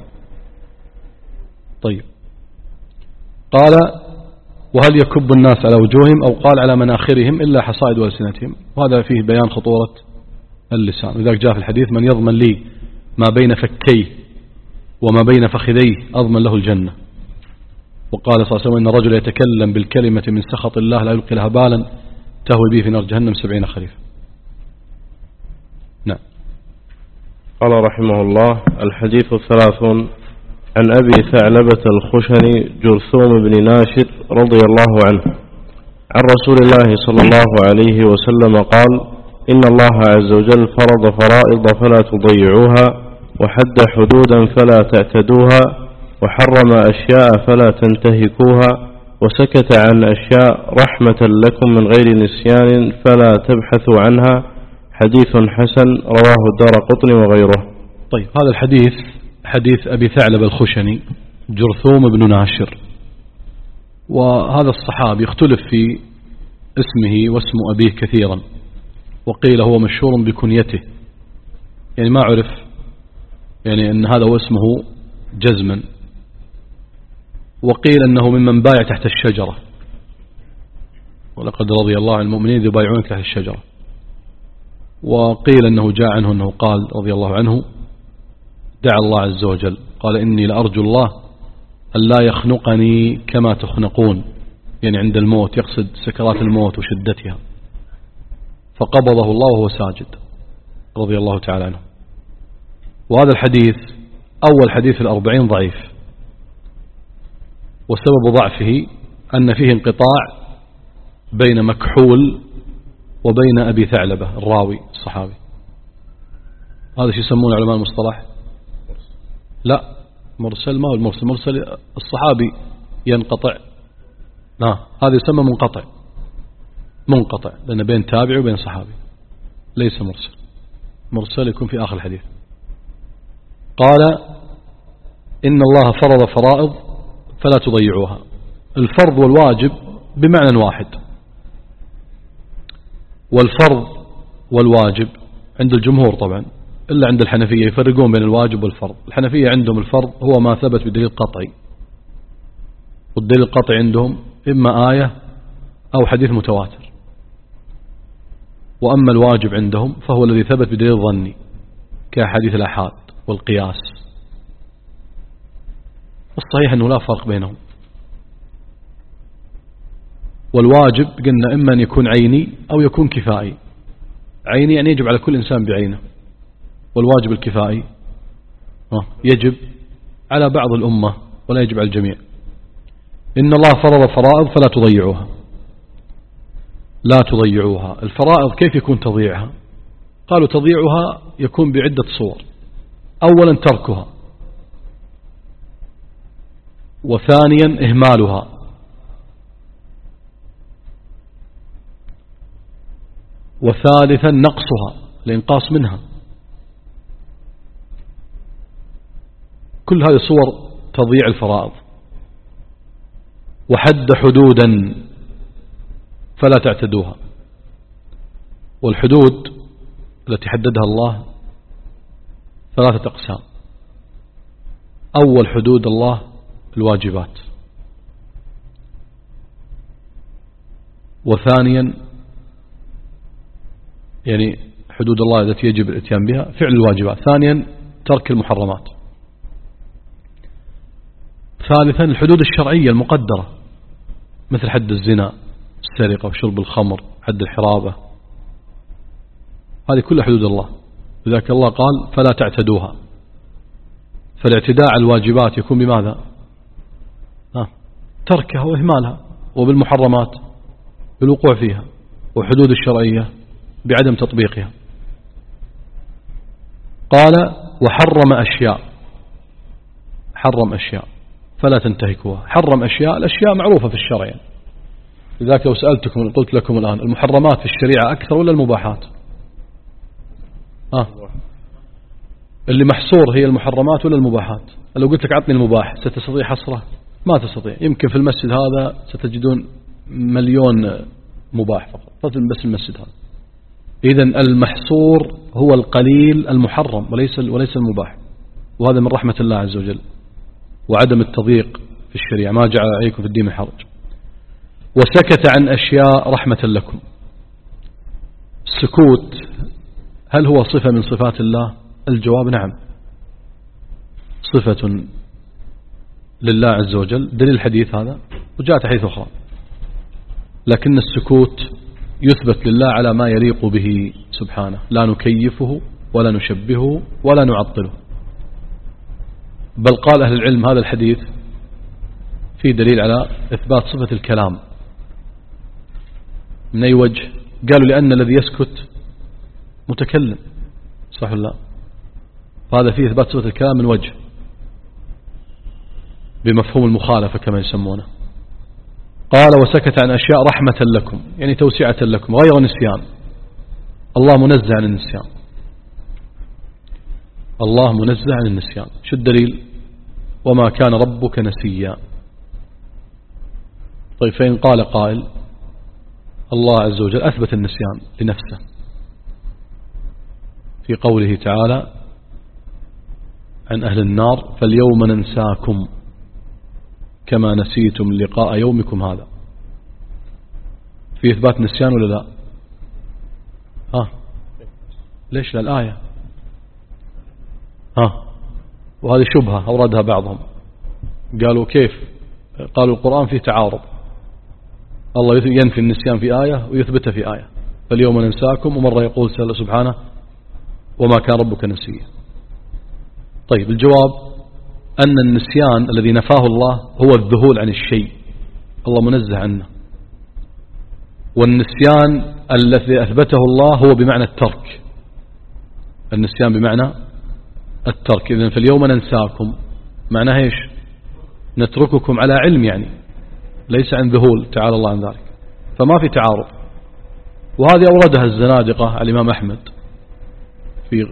طيب قال وهل يكب الناس على وجوههم أو قال على مناخرهم إلا حصائد ألسنتهم، وهذا فيه بيان خطورة اللسان. وذلك جاء في الحديث من يضمن لي ما بين فكيه وما بين فخذيه أضمن له الجنة. وقال صلى الله عليه وسلم إن الرجل يتكلم بالكلمة من سخط الله لا يلقي لها بالا تهوي به في نار جهنم سبعين خريف. نعم. قال رحمه الله الحديث الثلاثون عن أبي ثعلبة الخشني جرثوم بن ناشر رضي الله عنه عن رسول الله صلى الله عليه وسلم قال إن الله عز وجل فرض فرائض فلا تضيعوها وحد حدودا فلا تعتدوها وحرم أشياء فلا تنتهكوها وسكت عن أشياء رحمة لكم من غير نسيان فلا تبحثوا عنها. حديث حسن رواه الدارقطني وغيره. طيب هذا الحديث حديث أبي ثعلب الخشني جرثوم بن ناشر، وهذا الصحابي يختلف في اسمه واسم أبيه كثيرا، وقيل هو مشهور بكنيته، يعني ما عرف يعني أن هذا هو اسمه جزما، وقيل أنه ممن بايع تحت الشجرة، ولقد رضي الله عن المؤمنين يبايعونك تحت الشجرة. وقيل أنه جاء عنه أنه قال رضي الله عنه دعا الله عز وجل قال إني لأرجو الله أن لا يخنقني كما تخنقون، يعني عند الموت، يقصد سكرات الموت وشدتها، فقبضه الله وهو ساجد رضي الله تعالى عنه. وهذا الحديث أول حديث الأربعين ضعيف، وسبب ضعفه أن فيه انقطاع بين مكحول وبين أبي ثعلبة الراوي الصحابي. هذا شيء يسمونه علماء المصطلح لا مرسل، ما هو المرسل، مرسل الصحابي ينقطع، لا هذا يسمى منقطع، منقطع لأن بين تابع وبين صحابي، ليس مرسل. مرسل يكون في آخر الحديث. قال إن الله فرض فرائض فلا تضيعوها. الفرض والواجب بمعنى واحد، والفرض والواجب عند الجمهور طبعا، إلا عند الحنفية يفرقون بين الواجب والفرض. الحنفية عندهم الفرض هو ما ثبت بدليل قطعي، والدليل القطعي عندهم إما آية أو حديث متواتر. وأما الواجب عندهم فهو الذي ثبت بدليل ظني كحديث الآحاد والقياس. الصحيح أنه لا فرق بينهم. والواجب قلنا إما أن يكون عيني أو يكون كفائي. عيني يعني يجب على كل إنسان بعينه، والواجب الكفائي يجب على بعض الأمة ولا يجب على الجميع. إن الله فرض فرائض فلا تضيعوها، لا تضيعوها. الفرائض كيف يكون تضيعها؟ قالوا تضيعها يكون بعدة صور. أولا تركها، وثانيا إهمالها، وثالثا نقصها، الإنقاص منها. كل هذه صور تضييع الفرائض. وحد حدودا فلا تعتدوها. والحدود التي حددها الله ثلاثة أقسام. أول حدود الله الواجبات، وثانيا يعني حدود الله التي يجب الاتيان بها فعل الواجبات، ثانيا ترك المحرمات، ثالثا الحدود الشرعية المقدرة مثل حد الزنا، السرقة وشرب الخمر، حد الحرابة، هذه كلها حدود الله. لذلك الله قال فلا تعتدوها. فالاعتداء على الواجبات يكون بماذا؟ آه. تركها وإهمالها، وبالمحرمات بالوقوع فيها، وحدود الشرعية بعدم تطبيقها. قال وحرم أشياء، حرم أشياء فلا تنتهكوها. حرم أشياء، الأشياء معروفة في الشرع يعني. لذلك لو سألتكم قلت لكم الآن المحرمات في الشريعة أكثر ولا المباحات؟ آه. اللي محصور هي المحرمات ولا المباحات؟ لو قلت لك عطني المباح ستستطيع حصره؟ ما تستطيع. يمكن في المسجد هذا ستجدون مليون مباح فقط بس المسجد هذا. إذن المحصور هو القليل المحرم وليس وليس المباح. وهذا من رحمة الله عز وجل وعدم التضييق في الشريعة، ما جعل عليكم في الدين من حرج. وسكت عن أشياء رحمة لكم. السكوت هل هو صفة من صفات الله؟ الجواب نعم، صفة لله عز وجل. دليل الحديث هذا، وجاءت حديث أخرى. لكن السكوت يثبت لله على ما يليق به سبحانه، لا نكيفه ولا نشبهه ولا نعطله. بل قال أهل العلم هذا الحديث فيه دليل على إثبات صفة الكلام. من أي وجه؟ قالوا لأن الذي يسكت متكلم، صح ولا لا؟ فهذا فيه إثبات صفة الكلام من وجه، بمفهوم المخالفة كما يسمونه. قال وسكت عن أشياء رحمة لكم، يعني توسعة لكم غير نسيان. الله منزه عن النسيان، الله منزه عن النسيان. شو الدليل؟ وما كان ربك نسيا. طيب فإن قال قائل الله عز وجل أثبت النسيان لنفسه في قوله تعالى عن أهل النار فاليوم ننساكم كما نسيتم لقاء يومكم هذا. في إثبات نسيان ولا لا؟ ها ليش لا الآية؟ ها وهذه شبهة أوردها بعضهم، قالوا كيف؟ قالوا القرآن فيه تعارض، الله ينفي النسيان في آية ويثبتها في آية، فاليوم ننساكم، ومرة يقول سبحانه وما كان ربك نسيا. طيب الجواب أن النسيان الذي نفاه الله هو الذهول عن الشيء، الله منزه عنه. والنسيان الذي أثبته الله هو بمعنى الترك، النسيان بمعنى الترك. إذن فاليوم ننساكم معناه إيش؟ نترككم على علم، يعني ليس عن ذهول، تعالى الله عن ذلك. فما في تعارض. وهذه أوردها الزنادقة على الإمام أحمد في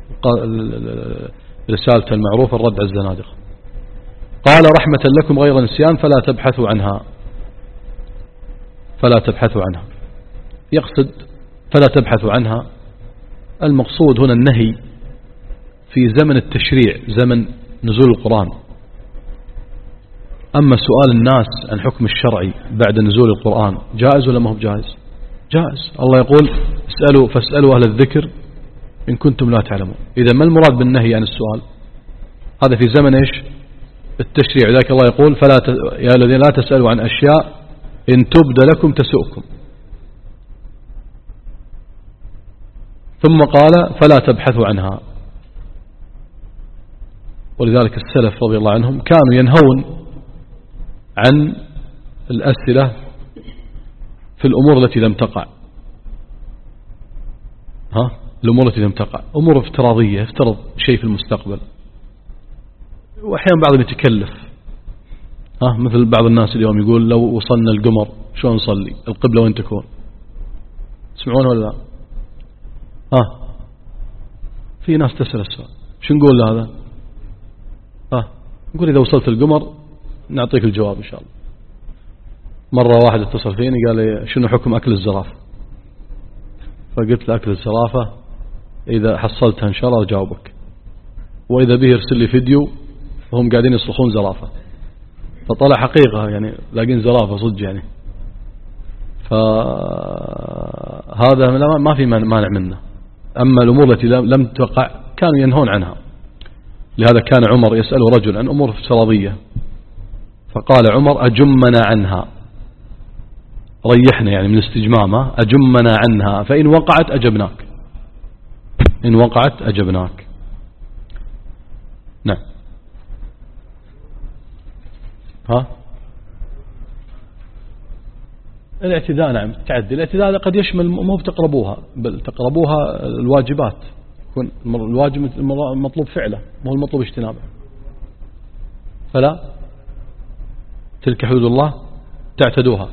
رسالة المعروف الرد على الزنادقة. قال رحمة لكم غير نسيان فلا تبحثوا عنها، فلا تبحثوا عنها. يقصد فلا تبحثوا عنها. المقصود هنا النهي في زمن التشريع، زمن نزول القرآن. أما سؤال الناس عن حكم الشرعي بعد نزول القرآن جائز ولا ما هو جائز؟ جائز. الله يقول اسألوا فاسألوا أهل الذكر إن كنتم لا تعلمون. إذا ما المراد بالنهي عن السؤال؟ هذا في زمن إيش؟ التشريع. ذلك الله يقول فلا ت... يا الذين لا تسألوا عن أشياء إن تبد لكم تسؤكم. ثم قال فلا تبحثوا عنها. ولذلك السلف رضي الله عنهم كانوا ينهون عن الأسئلة في الأمور التي لم تقع. ها؟ الأمور التي لم تقع أمور افتراضية، افترض شيء في المستقبل، وأحيانا بعضهم يتكلف. ها؟ مثل بعض الناس اليوم يقول لو وصلنا القمر شو نصلي؟ القبلة وين تكون؟ تسمعون ولا لا؟ ها؟ في ناس تسأل السؤال شو نقول لهذا؟ ها؟ نقول إذا وصلت القمر نعطيك الجواب إن شاء الله. مرة واحد اتصل فيني قال لي شنو حكم أكل الزرافة؟ فقلت له أكل الزرافة إذا حصلتها إن شاء الله أجاوبك، وإذا به يرسل لي فيديو وهم قاعدين يصرخون زرافة. فطلع حقيقة يعني لاقين زرافة صدق يعني. فهذا ما في مانع منه. أما الأمور التي لم تقع كانوا ينهون عنها. لهذا كان عمر يسأل رجل عن أمور افتراضية فقال عمر أجمنا عنها، ريحنا يعني من استجمامه، أجمنا عنها فإن وقعت أجبناك، إن وقعت أجبناك. نعم. ها؟ الاعتداء نعم تعدي. الاعتداء قد يشمل مو بتقربوها بل تقربوها الواجبات، يكون الواجب مطلوب فعله مو المطلوب اجتنابه. فلا تلك حدود الله تعتدوها.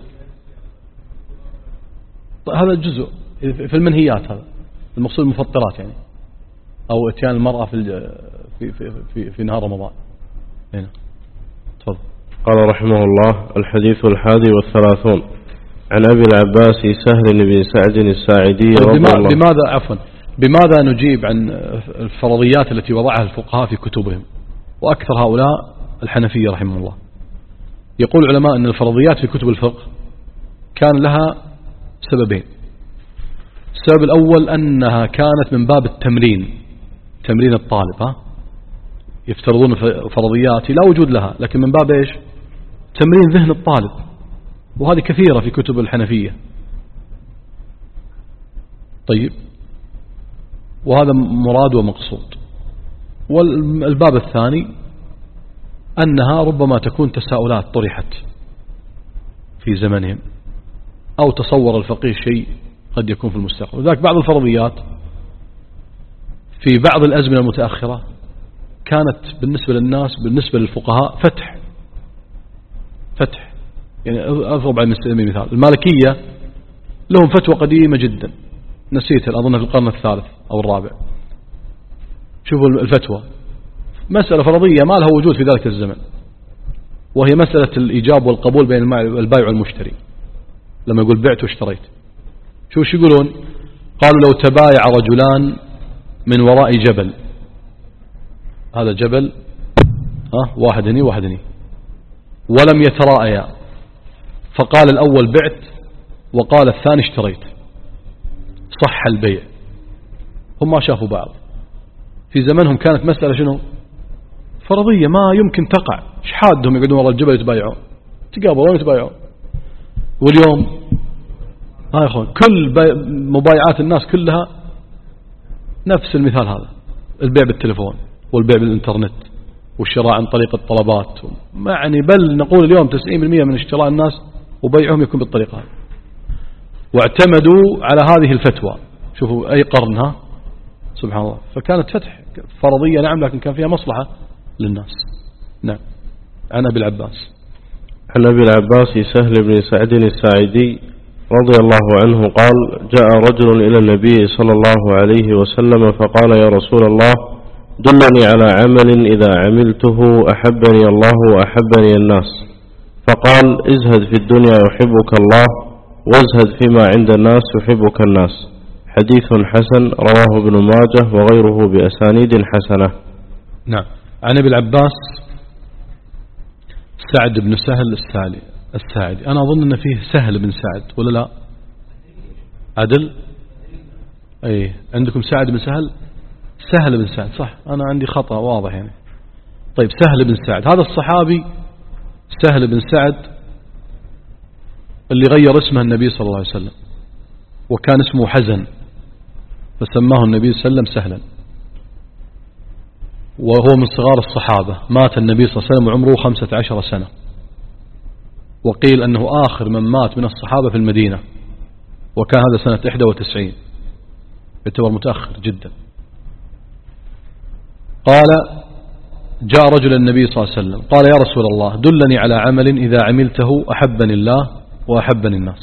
هذا الجزء في المنهيات، هذا المقصود المفطرات يعني، أو اتيان المرأة في في في في, في نهار رمضان. هنا تفضل. قال رحمه الله: الحديث الحادي والثلاثون عن أبي العباس سهل بن سعد الساعدي رضي الله. بماذا عفوا بماذا نجيب عن الفرضيات التي وضعها الفقهاء في كتبهم؟ وأكثر هؤلاء الحنفية رحمه الله. يقول العلماء أن الفرضيات في كتب الفقه كان لها سببين. السبب الأول أنها كانت من باب التمرين، تمرين الطالب. ها؟ يفترضون فرضيات لا وجود لها، لكن من باب إيش؟ تمرين ذهن الطالب. وهذه كثيرة في كتب الحنفية. طيب، وهذا مراد ومقصود. والباب الثاني أنها ربما تكون تساؤلات طرحت في زمنهم، أو تصور الفقيه شيء قد يكون في المستقبل. ذاك بعض الفرضيات في بعض الأزمنة المتأخرة كانت بالنسبة للناس، بالنسبة للفقهاء فتح فتح يعني. أضرب على مثال المالكية لهم فتوى قديمة جدا، نسيتها أظن في القرن الثالث أو الرابع. شوفوا الفتوى، مسألة فرضية ما لها وجود في ذلك الزمن، وهي مسألة الإيجاب والقبول بين البائع والمشتري. لما يقول بعت واشتريت، شو شو يقولون؟ قالوا لو تبايع رجلان من وراء جبل، هذا جبل ها واحد هني واحد هني، ولم يتراءيا، فقال الأول بعت وقال الثاني اشتريت، صح البيع. هم ما شافوا بعض في زمنهم، كانت مسألة شنو؟ فرضية ما يمكن تقع. ايش حادهم يقعدون وراء الجبل يتبايعون؟ تقابلون يتبايعون. واليوم ها يا اخوان كل مبايعات الناس كلها نفس المثال هذا، البيع بالتليفون والبيع بالإنترنت والشراء عن طريق الطلبات. يعني بل نقول اليوم تسعين بالمئة من اشتراء الناس وبيعهم يكون بالطريقة هذه. واعتمدوا على هذه الفتوى. شوفوا أي قرنها سبحان الله. فكانت فتح فرضية نعم، لكن كان فيها مصلحة للناس. نعم. عن أبي العباس عن أبي العباس سهل بن سعد الساعدي رضي الله عنه قال: جاء رجل إلى النبي صلى الله عليه وسلم فقال: يا رسول الله، دلني على عمل إذا عملته أحبني الله وأحبني الناس. فقال: ازهد في الدنيا يحبك الله، وازهد فيما عند الناس يحبك الناس. حديث حسن رواه ابن ماجه وغيره بأسانيد حسنة. نعم. عن ابي العباس سعد بن سهل السالي الساعدي. أنا أظن أن فيه سهل بن سعد ولا لا؟ عدل؟ أي عندكم سعد بن سهل؟ سهل بن سعد صح، أنا عندي خطأ واضح يعني. طيب سهل بن سعد هذا الصحابي سهل بن سعد اللي غير اسمه النبي صلى الله عليه وسلم، وكان اسمه حزن فسماه النبي صلى الله عليه وسلم سهلا، وهو من صغار الصحابة. مات النبي صلى الله عليه وسلم وعمره خمسة عشر سنة، وقيل أنه آخر من مات من الصحابة في المدينة، وكان هذا سنة إحدى وتسعين، يعتبر متأخر جدا. قال جاء رجل النبي صلى الله عليه وسلم قال يا رسول الله دلني على عمل إذا عملته أحبني الله وأحبني الناس.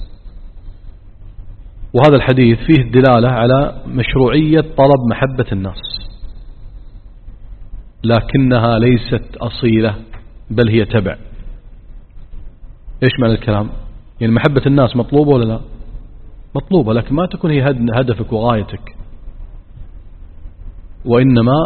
وهذا الحديث فيه الدلالة على مشروعية طلب محبة الناس، لكنها ليست أصيلة بل هي تبع. إيش معنى الكلام؟ يعني محبة الناس مطلوبة ولا لا؟ مطلوبة، لكن ما تكون هي هدفك وغايتك، وإنما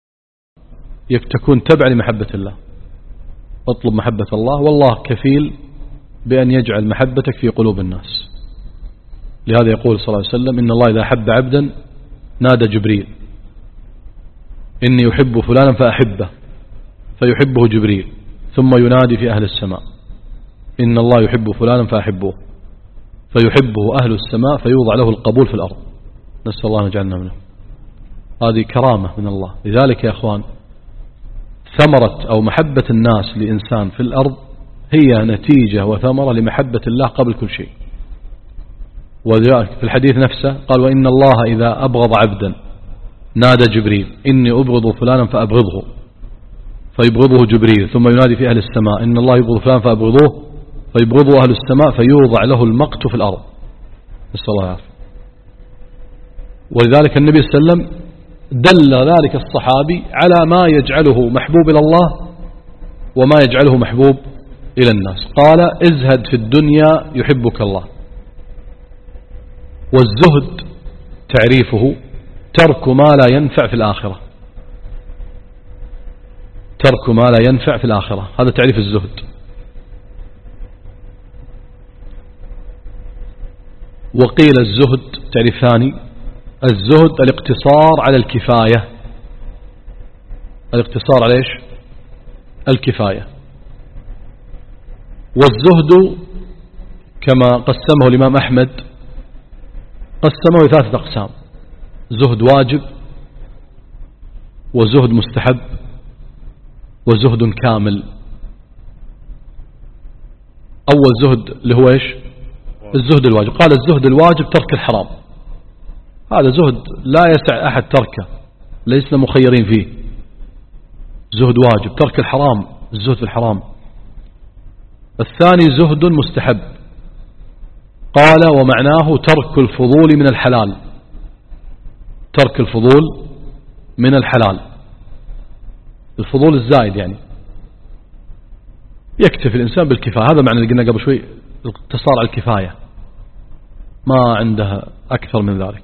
تكون تبع لمحبة الله. اطلب محبة الله والله كفيل بأن يجعل محبتك في قلوب الناس. لهذا يقول صلى الله عليه وسلم إن الله إذا أحب عبدا نادى جبريل إني يحب فلانا فأحبه فيحبه جبريل، ثم ينادي في أهل السماء إن الله يحب فلانا فأحبه فيحبه أهل السماء فيوضع له القبول في الأرض. نسأل الله أن يجعلنا منه. هذه كرامة من الله. لذلك يا أخوان ثمرة أو محبة الناس لإنسان في الأرض هي نتيجة وثمرة لمحبة الله قبل كل شيء. وذلك في الحديث نفسه قال وإن الله إذا أبغض عبدا نادى جبريل إني أبغض فلانا فأبغضه فيبغضه جبريل، ثم ينادي في أهل السماء إن الله يبغض فلانا فأبغضوه فيبغضه أهل السماء فيوضع له المقت في الأرض. نسأل الله العافية. ولذلك النبي صلى الله عليه وسلم دل ذلك الصحابي على ما يجعله محبوب إلى الله وما يجعله محبوب إلى الناس. قال ازهد في الدنيا يحبك الله. والزهد تعريفه ترك ما لا ينفع في الآخرة. ترك ما لا ينفع في الآخرة، هذا تعريف الزهد. وقيل الزهد تعريف ثاني، الزهد الاقتصار على الكفاية. الاقتصار على ايش؟ الكفاية. والزهد كما قسمه الإمام أحمد قسمه ثلاثة أقسام: زهد واجب، وزهد مستحب، وزهد كامل. أول زهد اللي هو إيش؟ الزهد الواجب. قال الزهد الواجب ترك الحرام، هذا زهد لا يسع أحد تركه، ليسنا مخيرين فيه. زهد واجب ترك الحرام، الزهد في الحرام. الثاني زهد مستحب، قال ومعناه ترك الفضول من الحلال. ترك الفضول من الحلال، الفضول الزائد يعني يكتفي الإنسان بالكفاية. هذا معنى اللي قلنا قبل شوي، الاقتصار على الكفاية، ما عندها أكثر من ذلك.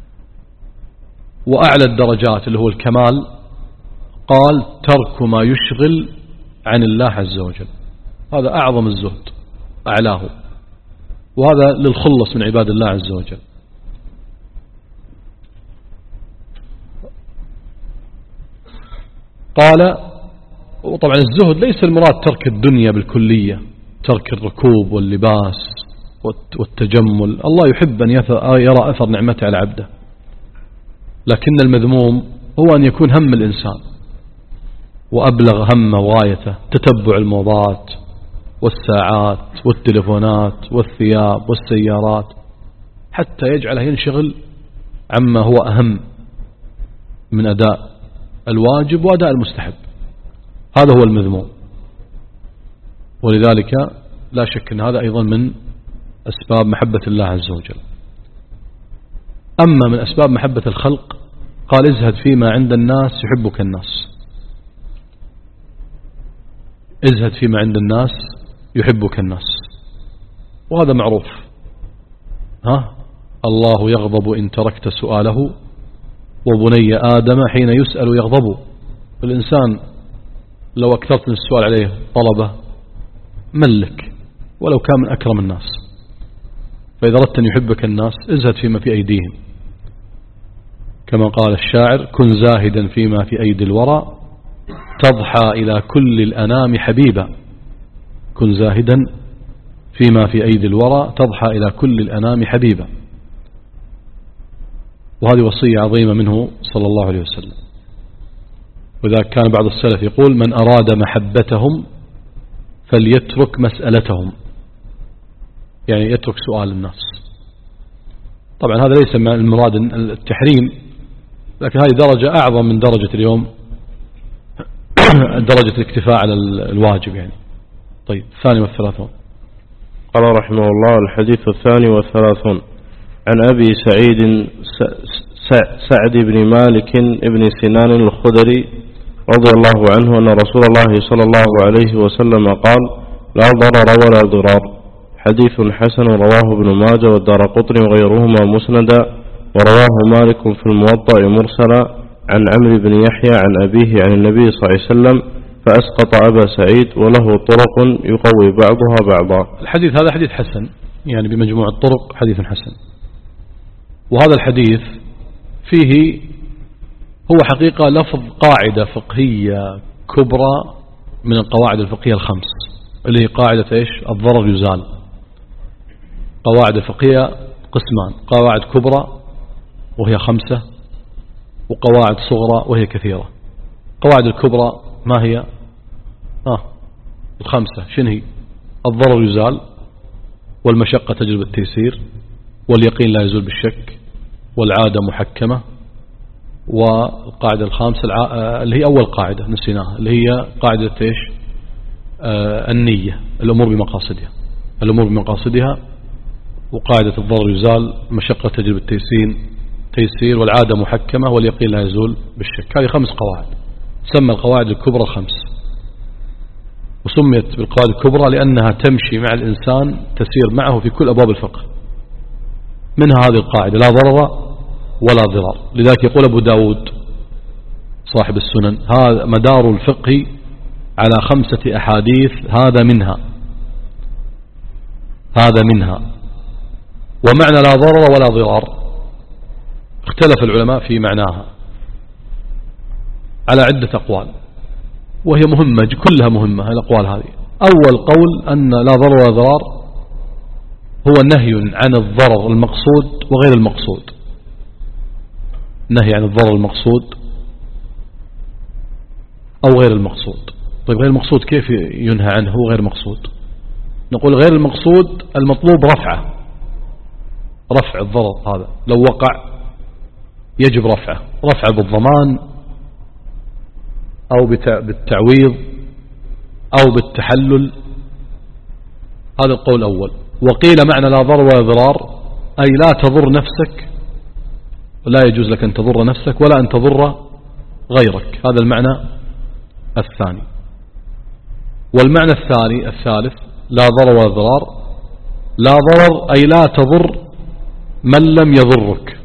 وأعلى الدرجات اللي هو الكمال قال ترك ما يشغل عن الله عز وجل، هذا أعظم الزهد، أعلاه، وهذا للخلص من عباد الله عز وجل. قال وطبعا الزهد ليس المراد ترك الدنيا بالكلية، ترك الركوب واللباس والتجمل. الله يحب أن يرى أثر نعمته على عبده، لكن المذموم هو أن يكون هم الإنسان وأبلغ همه وغايته تتبع الموضات والساعات والتلفونات والثياب والسيارات، حتى يجعله ينشغل عما هو أهم من أداء الواجب وأداء المستحب. هذا هو المذموم. ولذلك لا شك أن هذا أيضا من أسباب محبة الله عز وجل. أما من أسباب محبة الخلق قال ازهد فيما عند الناس يحبك الناس. ازهد فيما عند الناس يحبك الناس، وهذا معروف. ها الله يغضب إن تركت سؤاله وبني آدم حين يسأل يغضب. الإنسان لو أكثرت من السؤال عليه طلبه ملك ولو كان من أكرم الناس. فإذا أردت أن يحبك الناس ازهد فيما في أيديهم، كما قال الشاعر: كن زاهدا فيما في أيدي الورى تضحى إلى كل الأنام حبيبا. كن زاهدا فيما في أيدي الورى تضحى إلى كل الأنام حبيبا. وهذه وصية عظيمة منه صلى الله عليه وسلم. وإذا كان بعض السلف يقول: من أراد محبتهم فليترك مسألتهم، يعني يترك سؤال الناس. طبعا هذا ليس من المراد التحريم، لكن هذه درجة أعظم من درجة اليوم درجة الاكتفاء على الواجب يعني. طيب، الثاني والثلاثون. قال رحمه الله: الحديث الثاني والثلاثون عن أبي سعيد سعد بن مالك بن سنان الخدري رضي الله عنه أن رسول الله صلى الله عليه وسلم قال: لا ضرر ولا ضرار. حديث حسن رواه ابن ماجه والدارقطني وغيرهما مسندا، ورواه مالك في الموطأ مرسلا عن عمرو بن يحيى عن أبيه عن النبي صلى الله عليه وسلم فأسقط أبا سعيد، وله طرق يقوي بعضها بعضا. الحديث هذا حديث حسن، يعني بمجموع الطرق حديث حسن. وهذا الحديث فيه هو حقيقة لفظ قاعدة فقهية كبرى من القواعد الفقهية الخمس، اللي هي قاعدة إيش؟ الضرر يزال. قواعد الفقهية قسمان: قواعد كبرى وهي خمسة، وقواعد صغرى وهي كثيرة. قواعد الكبرى ما هي؟ آه الخمسة. شنو هي؟ الضرر يزال، والمشقة تجلب التيسير، واليقين لا يزول بالشك، والعادة محكمة. والقاعدة الخامسة اللي هي أول قاعدة نسيناها، اللي هي قاعدة إيش؟ آه النية، الأمور بمقاصدها، الأمور بمقاصدها. وقاعدة الضرر يزال، مشقة تجلب التيسير تيسير، والعادة محكمة، واليقين لا يزول بالشك. هذه خمس قواعد، تسمى القواعد الكبرى الخمس. وسميت بالقواعد الكبرى لأنها تمشي مع الإنسان، تسير معه في كل أبواب الفقه. منها هذه القاعدة: لا ضرر ولا ضرار. لذلك يقول أبو داود صاحب السنن: هذا مدار الفقه على خمسة أحاديث، هذا منها هذا منها. ومعنى لا ضرر ولا ضرار اختلف العلماء في معناها على عدة أقوال، وهي مهمة، كلها مهمة الأقوال هذه. أول قول أن لا ضرر ولا ضرار هو نهي عن الضرر المقصود وغير المقصود. نهي عن الضرر المقصود أو غير المقصود. طيب، غير المقصود كيف ينهى عنه غير مقصود؟ نقول غير المقصود المطلوب رفعه، رفع الضرر هذا لو وقع يجب رفعه، رفعه بالضمان أو بالتعويض أو بالتحلل. هذا القول الأول. وقيل معنى لا ضرر ولا ضرار أي لا تضر نفسك، لا يجوز لك أن تضر نفسك ولا أن تضر غيرك. هذا المعنى الثاني. والمعنى الثاني الثالث: لا ضرر ولا ضرار، لا ضرر أي لا تضر من لم يضرك،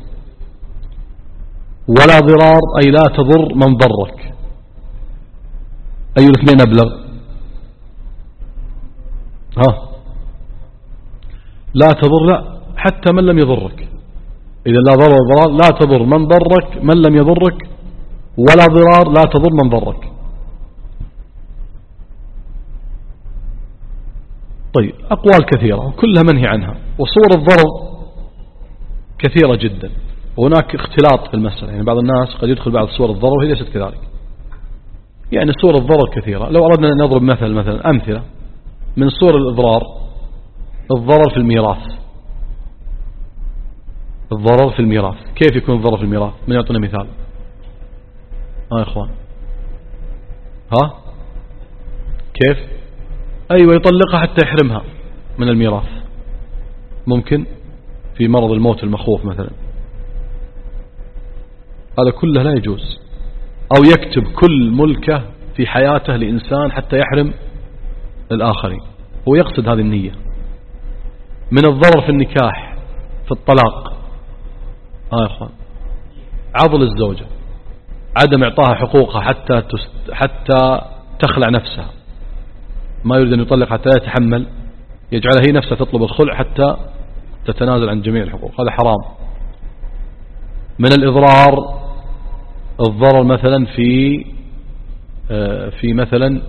ولا ضرار أي لا تضر من ضرك. أي الاثنين أبلغ؟ ها لا تضر، لا حتى من لم يضرك. إذا لا ضرر وضرار، لا تضر من ضرك من لم يضرك، ولا ضرار لا تضر من ضرك. طيب، أقوال كثيرة كلها منهي عنها، وصور الضرر كثيرة جدا، وهناك اختلاط في المسألة. يعني بعض الناس قد يدخل بعض صور الضرر وهي ليست كذلك. يعني صور الضرر كثيرة. لو أردنا أن نضرب مثل مثلا أمثلة من صور الإضرار: الضرر في الميراث. الضرر في الميراث كيف يكون الضرر في الميراث؟ من يعطينا مثال؟ ها يا إخوان، ها كيف؟ أيوة، يطلقها حتى يحرمها من الميراث. ممكن في مرض الموت المخوف مثلا، هذا كله لا يجوز. أو يكتب كل ملكه في حياته لإنسان حتى يحرم الآخرين، هو يقصد هذه النية. من الضرر في النكاح، في الطلاق، ها يا إخوان، عضل الزوجة، عدم إعطاها حقوقها حتى تست... حتى تخلع نفسها، ما يريد أن يطلق حتى يتحمل، يجعلها هي نفسها تطلب الخلع حتى تتنازل عن جميع الحقوق، هذا حرام. من الإضرار الضرر مثلا في في مثلا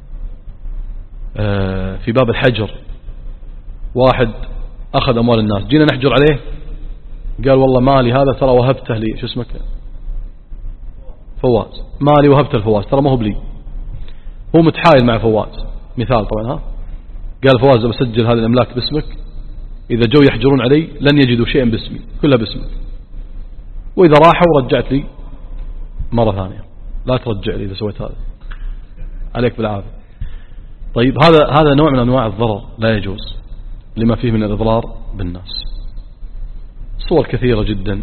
في باب الحجر، واحد أخذ أموال الناس، جينا نحجر عليه، قال والله مالي هذا ترى وهبته لي، شو اسمك فواز، مالي وهبته الفواز ترى ما هو بلي، هو متحايل مع فواز، مثال طبعا، ها قال فواز بسجل هذه الأملاك باسمك، إذا جو يحجرون علي لن يجدوا شيئا باسمي، كلها باسمك، وإذا راحوا رجعت لي مرة ثانية، لا ترجع لي إذا سويت هذا، عليك بالعافية. طيب هذا هذا نوع من أنواع الضرر لا يجوز لما فيه من الإضرار بالناس، صور كثيرة جدا.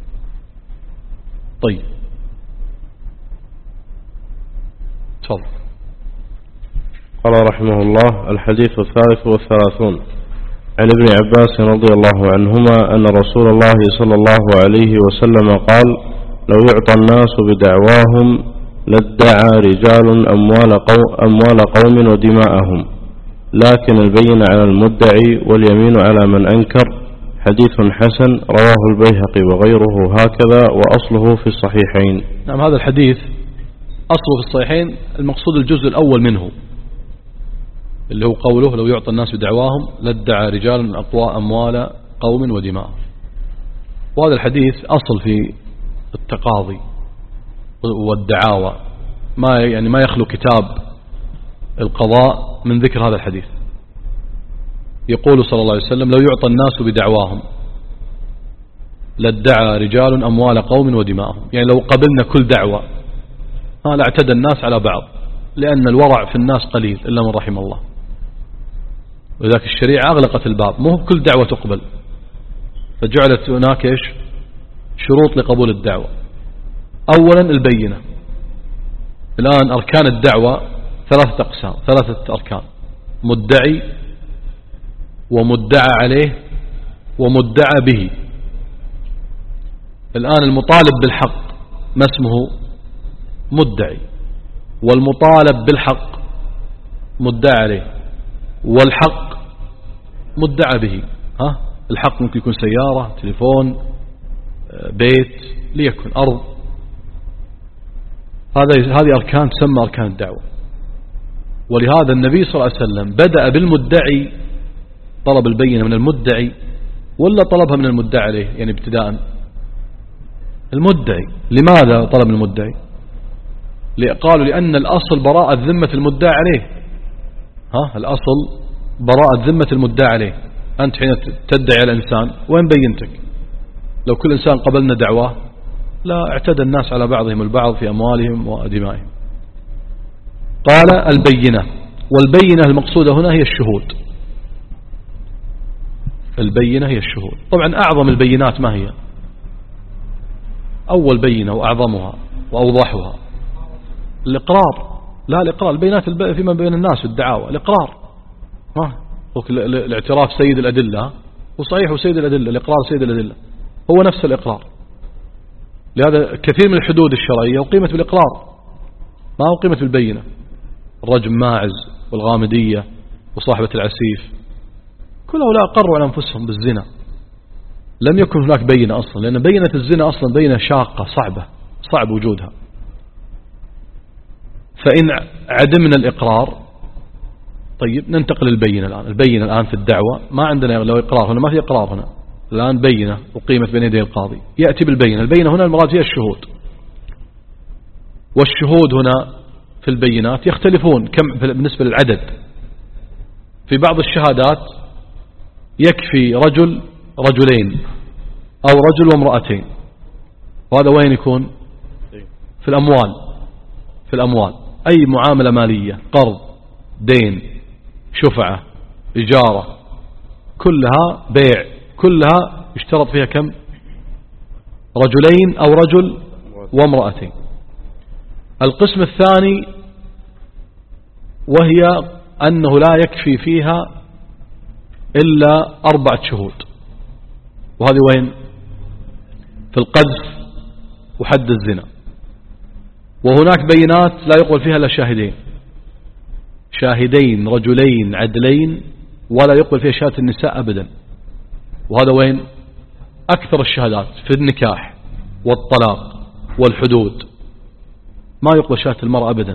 طيب تفضل. قال رحمه الله: الحديث الثالث والثلاثون عن ابن عباس رضي الله عنهما أن رسول الله صلى الله عليه وسلم قال: لو يعطى الناس بدعواهم لادعى رجال أموال قوم, أموال قوم ودماءهم، لكن البين على المدعي واليمين على من أنكر. حديث حسن رواه البيهقي وغيره هكذا، وأصله في الصحيحين. نعم، هذا الحديث أصله في الصحيحين، المقصود الجزء الأول منه اللي هو قوله: لو يعطى الناس بدعواهم لادعى رجال من أقوى أموال قوم ودماءهم. وهذا الحديث أصل في التقاضي والدعاوى، ما يعني ما يخلو كتاب القضاء من ذكر هذا الحديث. يقول صلى الله عليه وسلم: لو يعطى الناس بدعواهم لادعى رجال أموال قوم ودماءهم، يعني لو قبلنا كل دعوة لا اعتدى الناس على بعض، لأن الورع في الناس قليل إلا من رحم الله، وذلك الشريعة أغلقت الباب، مو كل دعوة تقبل، فجعلت هناك إيش شروط لقبول الدعوة. أولا البينة. الآن أركان الدعوة ثلاثة أقسام، ثلاثة أركان: مدعي ومدعى عليه ومدعى به. الآن المطالب بالحق ما اسمه؟ مدعي، والمطالب بالحق مدعى عليه، والحق مدعى به. ها الحق ممكن يكون سيارة، تليفون، بيت، ليكن أرض. هذه هذه أركان تسمى أركان الدعوة. ولهذا النبي صلى الله عليه وسلم بدأ بالمدعي، طلب البينة من المدعي، ولا طلبها من المدعى عليه؟ يعني ابتداء المدعي. لماذا طلب من المدعي؟ قالوا لأن الأصل براءة ذمة المدعى عليه. ها الأصل براءة ذمة المدعى عليه. أنت حين تدعي على الإنسان وين بينتك؟ لو كل إنسان قبلنا دعواه لا اعتدى الناس على بعضهم البعض في أموالهم ودمائهم. قال البينة، والبينة المقصودة هنا هي الشهود. البينة هي الشهود. طبعا أعظم البينات ما هي؟ أول بينة وأعظمها وأوضحها الإقرار. لا الإقرار، البينات فيما بين الناس في الدعاوى الإقرار. ها الاعتراف سيد الأدلة، وصحيح سيد الأدلة، الإقرار سيد الأدلة، هو نفس الإقرار. لهذا كثير من الحدود الشرعية وقيمة بالإقرار ما هو قيمة بالبينة. الرجم ماعز والغامدية وصاحبة العسيف كل هؤلاء أقروا على أنفسهم بالزنا، لم يكن هناك بينة أصلا، لأن بينة الزنا أصلا بينة شاقة صعبة، صعب وجودها. فإن عدمنا الإقرار، طيب ننتقل للبينة الآن. البينة الآن في الدعوة ما عندنا لو إقرار هنا، ما في إقرار هنا، الآن بينة وقيمة بين يدي القاضي، يأتي بالبينة. البينة هنا المراد هي الشهود، والشهود هنا في البينات يختلفون كم بالنسبة للعدد. في بعض الشهادات يكفي رجل رجلين أو رجل وامرأتين، وهذا وين يكون؟ في الأموال. في الأموال أي معاملة مالية، قرض، دين، شفعة، إجارة، كلها بيع، كلها يشترط فيها كم؟ رجلين أو رجل وامرأتين. القسم الثاني وهي أنه لا يكفي فيها إلا أربعة شهود، وهذه وين؟ في القذف وحد الزنا، وهناك بينات لا يقبل فيها إلا شاهدين، شاهدين رجلين عدلين، ولا يقبل فيها شهادة النساء أبدا. وهذا وين أكثر الشهادات؟ في النكاح والطلاق والحدود ما يقبل شهادة المرأة أبدا.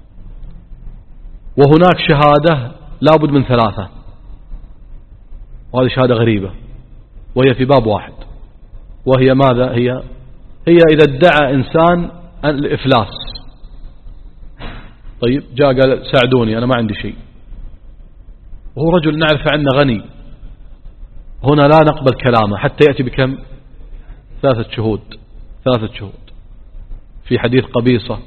وهناك شهادة لابد من ثلاثة، وهذه شهادة غريبة، وهي في باب واحد، وهي ماذا؟ هي هي إذا ادعى إنسان الإفلاس، طيب جاء قال ساعدوني أنا ما عندي شيء، وهو رجل نعرف عنه غني، هنا لا نقبل كلامه حتى يأتي بكم؟ ثلاثة شهود. ثلاثة شهود. في حديث قبيصة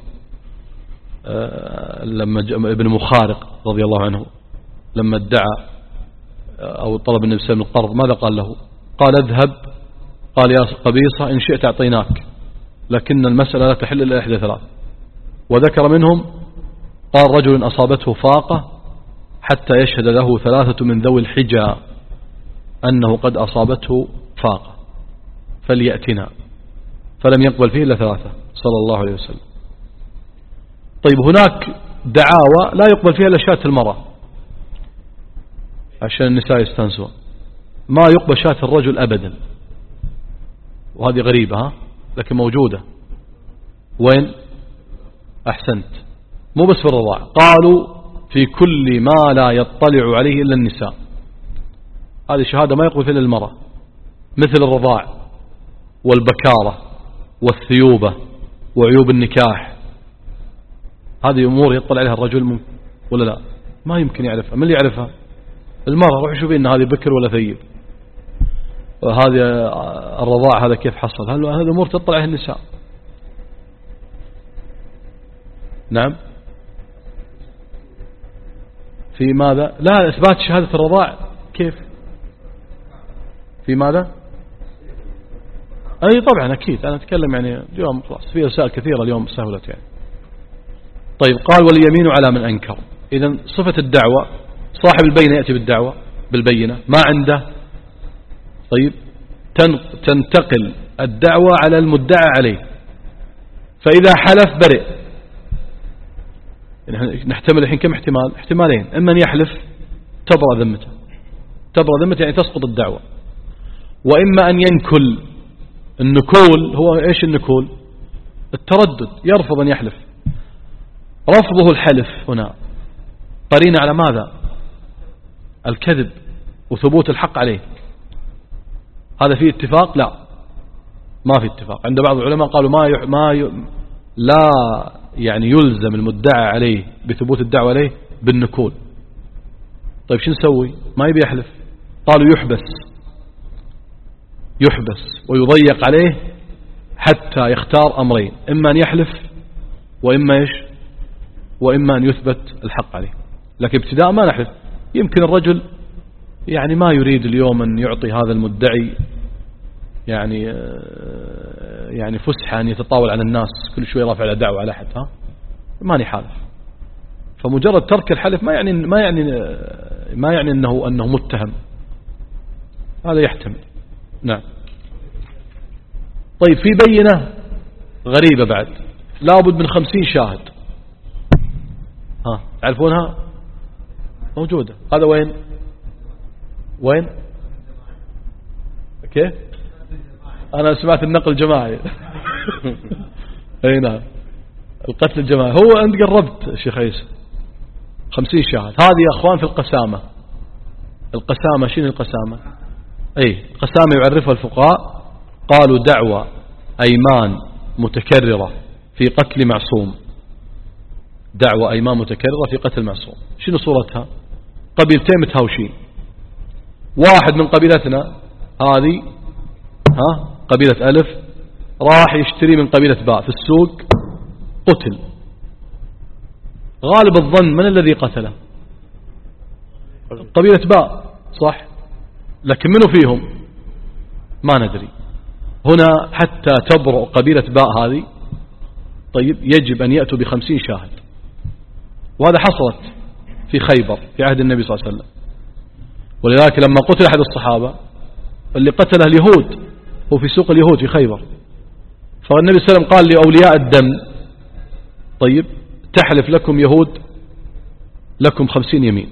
لما ابن مخارق رضي الله عنه لما ادعى أو طلب النبي صلى الله عليه وسلم القرض، ماذا قال له؟ قال اذهب، قال يا قبيصة إن شئت أعطيناك، لكن المسألة لا تحل إلا إحدى ثلاث. وذكر منهم قال رجل أصابته فاقة حتى يشهد له ثلاثة من ذوي الحجى أنه قد أصابته فاقة فليأتنا، فلم يقبل فيه إلا ثلاثة صلى الله عليه وسلم. طيب هناك دعاوى لا يقبل فيها إلا شهادة المرأة عشان النساء يستنسوا، ما يقبل شهادة الرجل أبدا، وهذه غريبة ها؟ لكن موجودة. وين؟ أحسنت، مو بس في الرضاع، قالوا في كل ما لا يطلع عليه إلا النساء، هذه شهادة ما يقبل فيها إلا المرأة، مثل الرضاع والبكارة والثيوبة وعيوب النكاح، هذه أمور يطلع عليها الرجل ممكن ولا لا؟ ما يمكن يعرفها. من اللي يعرفها؟ المرأة. روح شوفي إن هذه بكر ولا ثيب، وهذه الرضاع هذا كيف حصل، هل هذه أمور تطلع عليها النساء؟ نعم. في ماذا؟ لا، إثبات شهادة الرضاع كيف؟ في ماذا؟ أي طبعا أكيد، أنا أتكلم يعني اليوم خلاص في رسائل كثيرة اليوم سهلت يعني. طيب قال واليمين على من أنكر. إذا صفة الدعوة صاحب البينة يأتي بالدعوة بالبينة، ما عنده طيب تنتقل الدعوة على المدعى عليه، فإذا حلف برئ. يعني نحتمل الحين كم احتمال؟ احتمالين، إما أن يحلف تبرأ ذمته، تبرأ ذمته يعني تسقط الدعوة، وإما أن ينكل. النكول هو إيش؟ النكول التردد، يرفض أن يحلف. رفضه الحلف هنا قرينة على ماذا؟ الكذب وثبوت الحق عليه. هذا فيه اتفاق؟ لا، ما في اتفاق. عند بعض العلماء قالوا ما ي... ما ي... لا يعني يلزم المدعى عليه بثبوت الدعوة عليه بالنكول. طيب شو نسوي؟ ما يبي يحلف، قالوا يحبس، يحبس ويضيق عليه حتى يختار أمرين، إما أن يحلف وإما إيش؟ وإما أن يثبت الحق عليه. لكن ابتداء ما نحلف. يمكن الرجل يعني ما يريد اليوم أن يعطي هذا المدعي يعني يعني فسحة أن يتطاول على الناس كل شوي رافع على دعوة على أحد، ها ما نحالف. فمجرد ترك الحلف ما يعني ما يعني ما يعني أنه أنه متهم، هذا يحتمل. نعم. طيب في بينة غريبة بعد، لابد من خمسين شاهد، ها تعرفونها؟ موجودة. هذا وين؟ وين؟ كيف؟ أنا سمعت النقل الجماعي. أي نعم، القتل الجماعي. هو أنت قربت شيخ عيسى، خمسين شاهد. هذه يا أخوان في القسامة. القسامة شنو القسامة؟ أي قسامة يعرفها الفقهاء، قالوا دعوة أيمان متكررة في قتل معصوم، دعوة أيمان متكررة في قتل معصوم. شنو صورتها؟ قبيلتين متهاوشين، واحد من قبيلتنا هذه ها قبيلة ألف راح يشتري من قبيلة باء في السوق، قتل. غالب الظن من الذي قتله؟ قبيلة باء، صح؟ لكن منو فيهم؟ ما ندري. هنا حتى تبرأ قبيلة باء هذه طيب يجب أن يأتوا بخمسين شاهد، وهذا حصلت في خيبر في عهد النبي صلى الله عليه وسلم. ولذلك لما قتل أحد الصحابة اللي قتله اليهود هو في سوق اليهود في خيبر، فالنبي صلى الله عليه وسلم قال لأولياء الدم طيب تحلف لكم يهود لكم خمسين يمين.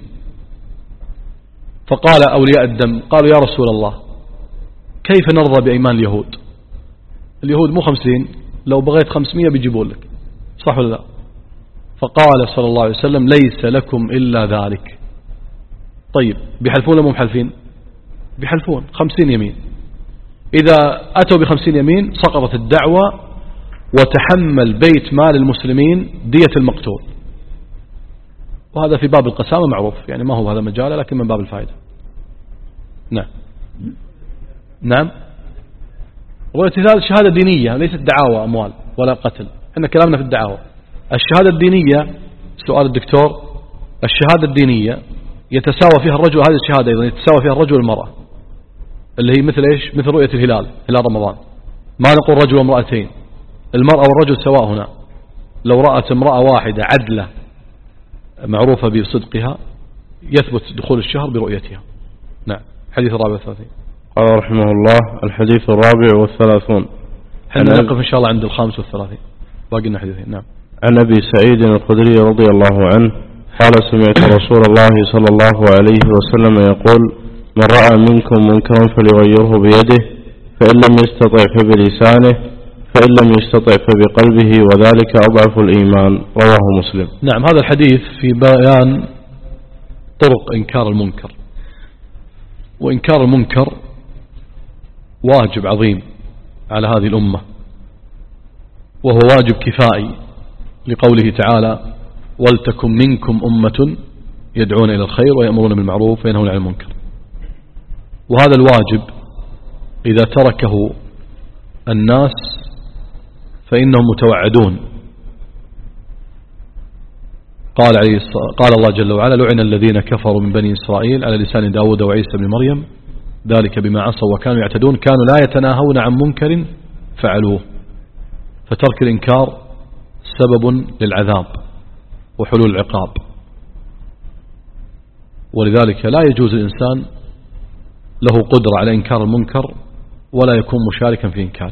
فقال أولياء الدم قالوا يا رسول الله كيف نرضى بأيمان اليهود؟ اليهود مو خمسين، لو بغيت خمسمية بيجيبون لك، صح ولا لا؟ فقال صلى الله عليه وسلم ليس لكم إلا ذلك. طيب بيحلفون ولا مو محلفين؟ بيحلفون خمسين يمين. إذا أتوا بخمسين يمين سقطت الدعوة وتحمل بيت مال المسلمين دية المقتول. وهذا في باب القسامة معروف، يعني ما هو هذا مجاله لكن من باب الفائدة. نعم نعم. رؤية الهلال شهادة دينية ليست دعاوى أموال ولا قتل، إحنا كلامنا في الدعاوى. الشهادة الدينية سؤال الدكتور، الشهادة الدينية يتساوى فيها الرجل، هذه الشهادة أيضا يتساوى فيها الرجل والمرأة، اللي هي مثل إيش؟ مثل رؤية الهلال هلال رمضان، ما نقول رجل وامرأتين، المرأة والرجل سواء هنا. لو رأت امرأة واحدة عدلة معروفة بصدقها يثبت دخول الشهر برؤيتها. نعم. حديث الرابع والثلاثين. قال رحمه الله الحديث الرابع والثلاثون. حنا نقف إن شاء الله عند الخامس والثلاثين، باقي لنا حديثين. نعم. عن أبي سعيد الخدري رضي الله عنه قال سمعت رسول الله صلى الله عليه وسلم يقول من رأى منكم منكرا فليغيره بيده فإن لم يستطع فبلسانه فإن لم يستطع فبقلبه وذلك أضعف الإيمان. رواه مسلم. نعم. هذا الحديث في بيان طرق إنكار المنكر، وإنكار المنكر واجب عظيم على هذه الأمة، وهو واجب كفائي لقوله تعالى ولتكن منكم أمة يدعون إلى الخير ويأمرون بالمعروف وينهون عن المنكر. وهذا الواجب إذا تركه الناس فإنهم متوعدون. قال عليه قال الله جل وعلا لعن الذين كفروا من بني إسرائيل على لسان داود وعيسى بن مريم ذلك بما عصوا وكانوا يعتدون كانوا لا يتناهون عن منكر فعلوه. فترك الإنكار سبب للعذاب وحلول العقاب، ولذلك لا يجوز الإنسان له قدرة على إنكار المنكر ولا يكون مشاركا في إنكاره،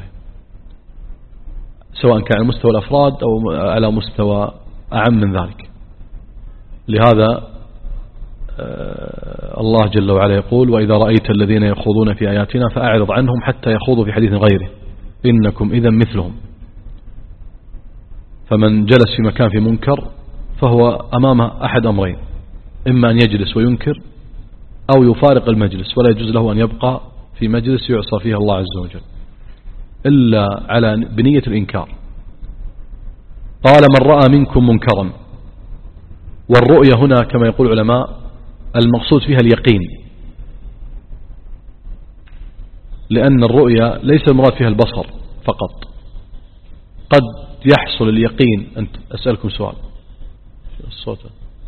سواء كان على مستوى الأفراد أو على مستوى أعم من ذلك. لهذا الله جل وعلا يقول وإذا رأيت الذين يخوضون في آياتنا فأعرض عنهم حتى يخوضوا في حديث غيره إنكم إذا مثلهم. فمن جلس في مكان في منكر فهو أمامه أحد أمرين، إما أن يجلس وينكر أو يفارق المجلس، ولا يجوز له أن يبقى في مجلس يعصى فيه الله عز وجل إلا على بنية الإنكار. قال من رأى منكم منكرا، والرؤية هنا كما يقول العلماء المقصود فيها اليقين، لأن الرؤية ليس المراد فيها البصر فقط، قد يحصل اليقين. أنت أسألكم سؤال الصوت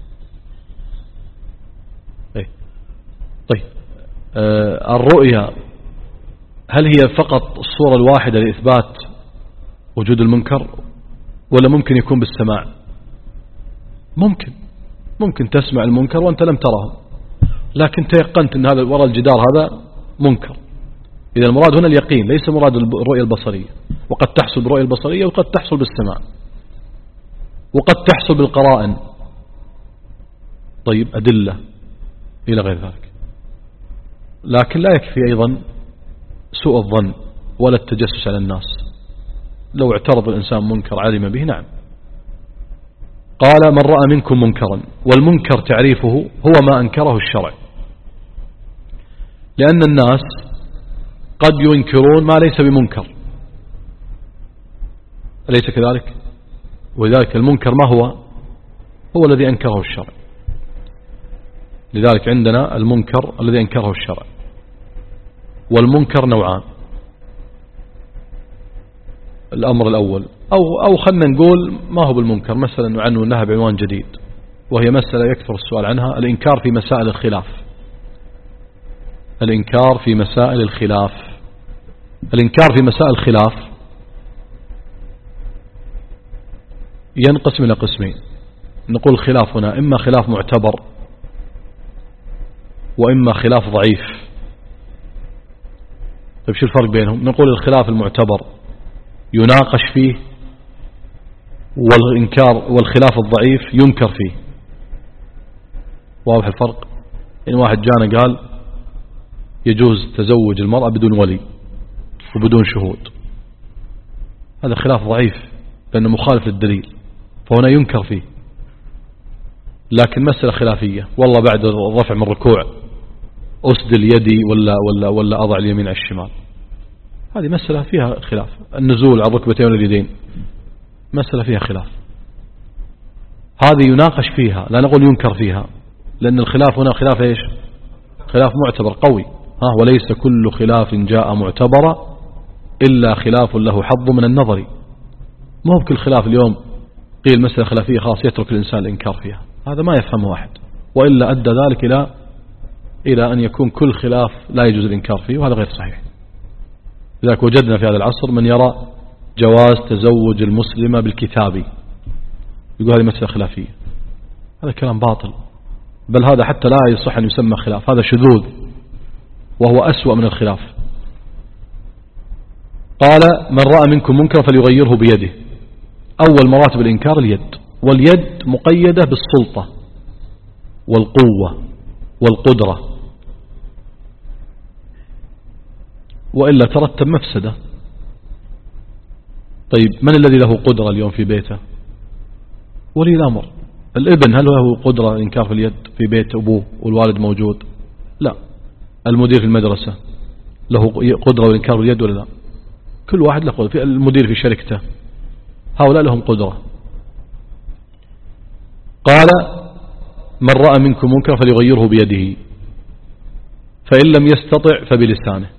أي. طيب آه الرؤية هل هي فقط الصورة الواحدة لإثبات وجود المنكر ولا ممكن يكون بالسماع؟ ممكن ممكن تسمع المنكر وأنت لم تره، لكن تيقنت أن هذا وراء الجدار هذا منكر. إذا المراد هنا اليقين ليس مراد الرؤية البصرية، وقد تحصل بالرؤية البصرية وقد تحصل بالسماع وقد تحصل بالقرائن. طيب أدلة إلى غير ذلك. لكن لا يكفي أيضا سوء الظن ولا التجسس على الناس. لو اعترض الإنسان منكر علم به نعم. قال من رأى منكم منكرا، والمنكر تعريفه هو ما أنكره الشرع، لأن الناس قد ينكرون ما ليس بمنكر، أليس كذلك؟ ولذلك المنكر ما هو؟ هو الذي أنكره الشرع. لذلك عندنا المنكر الذي أنكره الشرع، والمنكر نوعان. الأمر الأول أو أو خلنا نقول ما هو بالمنكر، مثلا عنه نهى بعنوان جديد، وهي مسألة يكثر السؤال عنها، الإنكار في مسائل الخلاف. الإنكار في مسائل الخلاف الإنكار في مسائل الخلاف ينقسم إلى قسمين. نقول الخلاف هنا إما خلاف معتبر وإما خلاف ضعيف. طيب شو الفرق بينهم؟ نقول الخلاف المعتبر يناقش فيه، والإنكار والخلاف الضعيف ينكر فيه. واضح الفرق؟ إن واحد جانا قال يجوز تزوج المرأة بدون ولي وبدون شهود، هذا خلاف ضعيف لأنه مخالف للدليل، فهنا ينكر فيه. لكن مسألة خلافية، والله بعد الرفع من الركوع أسدل يدي ولا, ولا, ولا أضع اليمين على الشمال، هذه مسألة فيها خلاف. النزول على الركبتين واليدين مسألة فيها خلاف، هذه يناقش فيها، لا نقول ينكر فيها، لأن الخلاف هنا خلاف إيش؟ خلاف معتبر قوي. ها، وليس كل خلاف جاء معتبرا إلا خلاف له حظ من النظر. ما هو كل خلاف اليوم قيل مسألة خلافية خاص يترك الإنسان الإنكار فيها، هذا ما يفهمه واحد، وإلا أدى ذلك إلى إلى أن يكون كل خلاف لا يجوز الإنكار فيه، وهذا غير صحيح. لذلك وجدنا في هذا العصر من يرى جواز تزوج المسلمة بالكتاب، يقول هذه مسألة خلافية، هذا كلام باطل، بل هذا حتى لا يصح أن يسمى خلاف، هذا شذوذ وهو أسوأ من الخلاف. قال من رأى منكم منكرا فليغيره بيده. أول مراتب الإنكار اليد، واليد مقيدة بالسلطة والقوة والقدرة، وإلا ترتب مفسدة. طيب من الذي له قدرة اليوم في بيته؟ ولي الأمر. الابن هل له قدرة إنكار في اليد في بيت أبوه والوالد موجود؟ لا. المدير في المدرسة له قدرة والإنكار باليد ولا لا؟ كل واحد له قدرة. المدير في شركته هؤلاء لهم قدرة. قال من رأى منكم منكرا فليغيره بيده، فإن لم يستطع فبلسانه.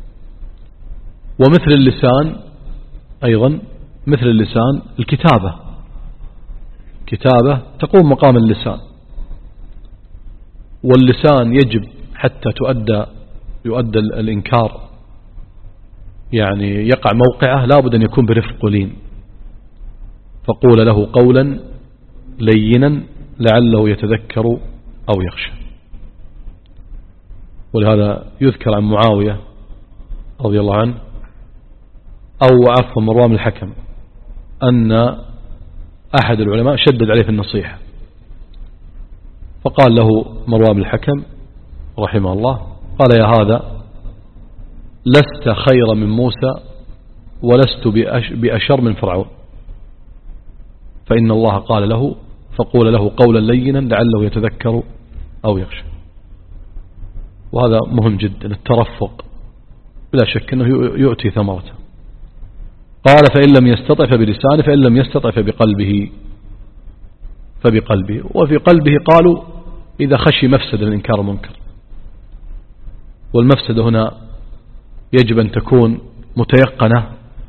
ومثل اللسان أيضا، مثل اللسان الكتابة، كتابة تقوم مقام اللسان، واللسان يجب حتى تؤدى يؤدى الإنكار يعني يقع موقعه لابد أن يكون برفق ولين، فقول له قولا لينا لعله يتذكر أو يخشى. ولهذا يذكر عن معاوية رضي الله عنه أو عفوا مروان بن الحكم أن أحد العلماء شدد عليه في النصيحة، فقال له مروان بن الحكم رحمه الله، قال يا هذا لست خير من موسى ولست بأشر من فرعون، فإن الله قال له فقول له قولا لينا لعله يتذكر أو يخشى. وهذا مهم جدا، الترفق بلا شك أنه يؤتي ثمرته. قال فإن لم يستطع فبلسانه، فإن لم يستطع فبقلبه فبقلبه وفي قلبه قالوا إذا خشي مفسد من إنكار المنكر، والمفسدة هنا يجب أن تكون متيقنة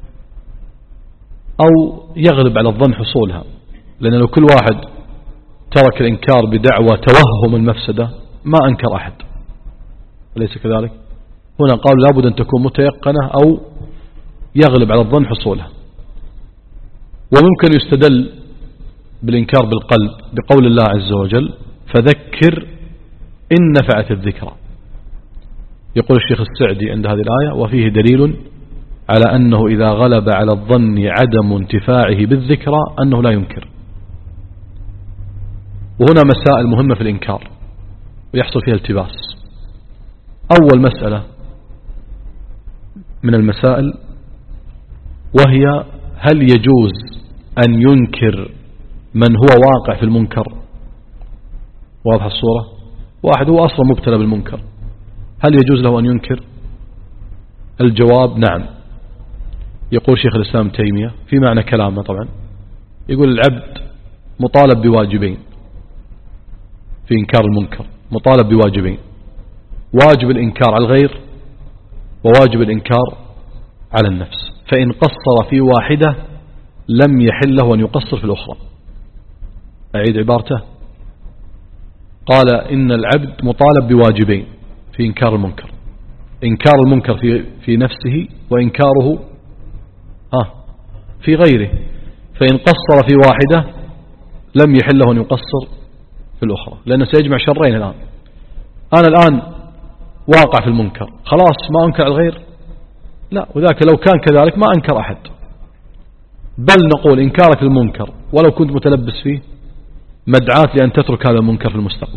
أو يغلب على الظن حصولها، لأن لو كل واحد ترك الإنكار بدعوى توهم المفسدة ما أنكر أحد، أليس كذلك؟ هنا قالوا لابد أن تكون متيقنة أو يغلب على الظن حصولها. وممكن يستدل بالإنكار بالقلب بقول الله عز وجل فذكر إن نفعت الذكرى. يقول الشيخ السعدي عند هذه الآية وفيه دليل على أنه إذا غلب على الظن عدم انتفاعه بالذكرى أنه لا ينكر. وهنا مسائل مهمة في الإنكار ويحصل فيها التباس. أول مسألة من المسائل وهي هل يجوز أن ينكر من هو واقع في المنكر؟ واضح الصورة؟ واحد هو أصلا مبتلى بالمنكر، هل يجوز له أن ينكر؟ الجواب نعم. يقول شيخ الإسلام تيمية في معنى كلامه طبعا، يقول العبد مطالب بواجبين في إنكار المنكر، مطالب بواجبين، واجب الإنكار على الغير وواجب الإنكار على النفس، فإن قصر في واحدة لم يحل له أن يقصر في الأخرى. أعيد عبارته، قال إن العبد مطالب بواجبين في إنكار المنكر، إنكار المنكر في في نفسه وإنكاره ها في غيره، فإن قصر في واحدة لم يحل له أن يقصر في الأخرى، لأنه سيجمع شرين الآن. أنا الآن واقع في المنكر، خلاص ما أنكر الغير؟ لا، وذاك لو كان كذلك ما أنكر أحد، بل نقول إنكارك المنكر ولو كنت متلبس فيه مدعاة لأن تترك هذا المنكر في المستقبل،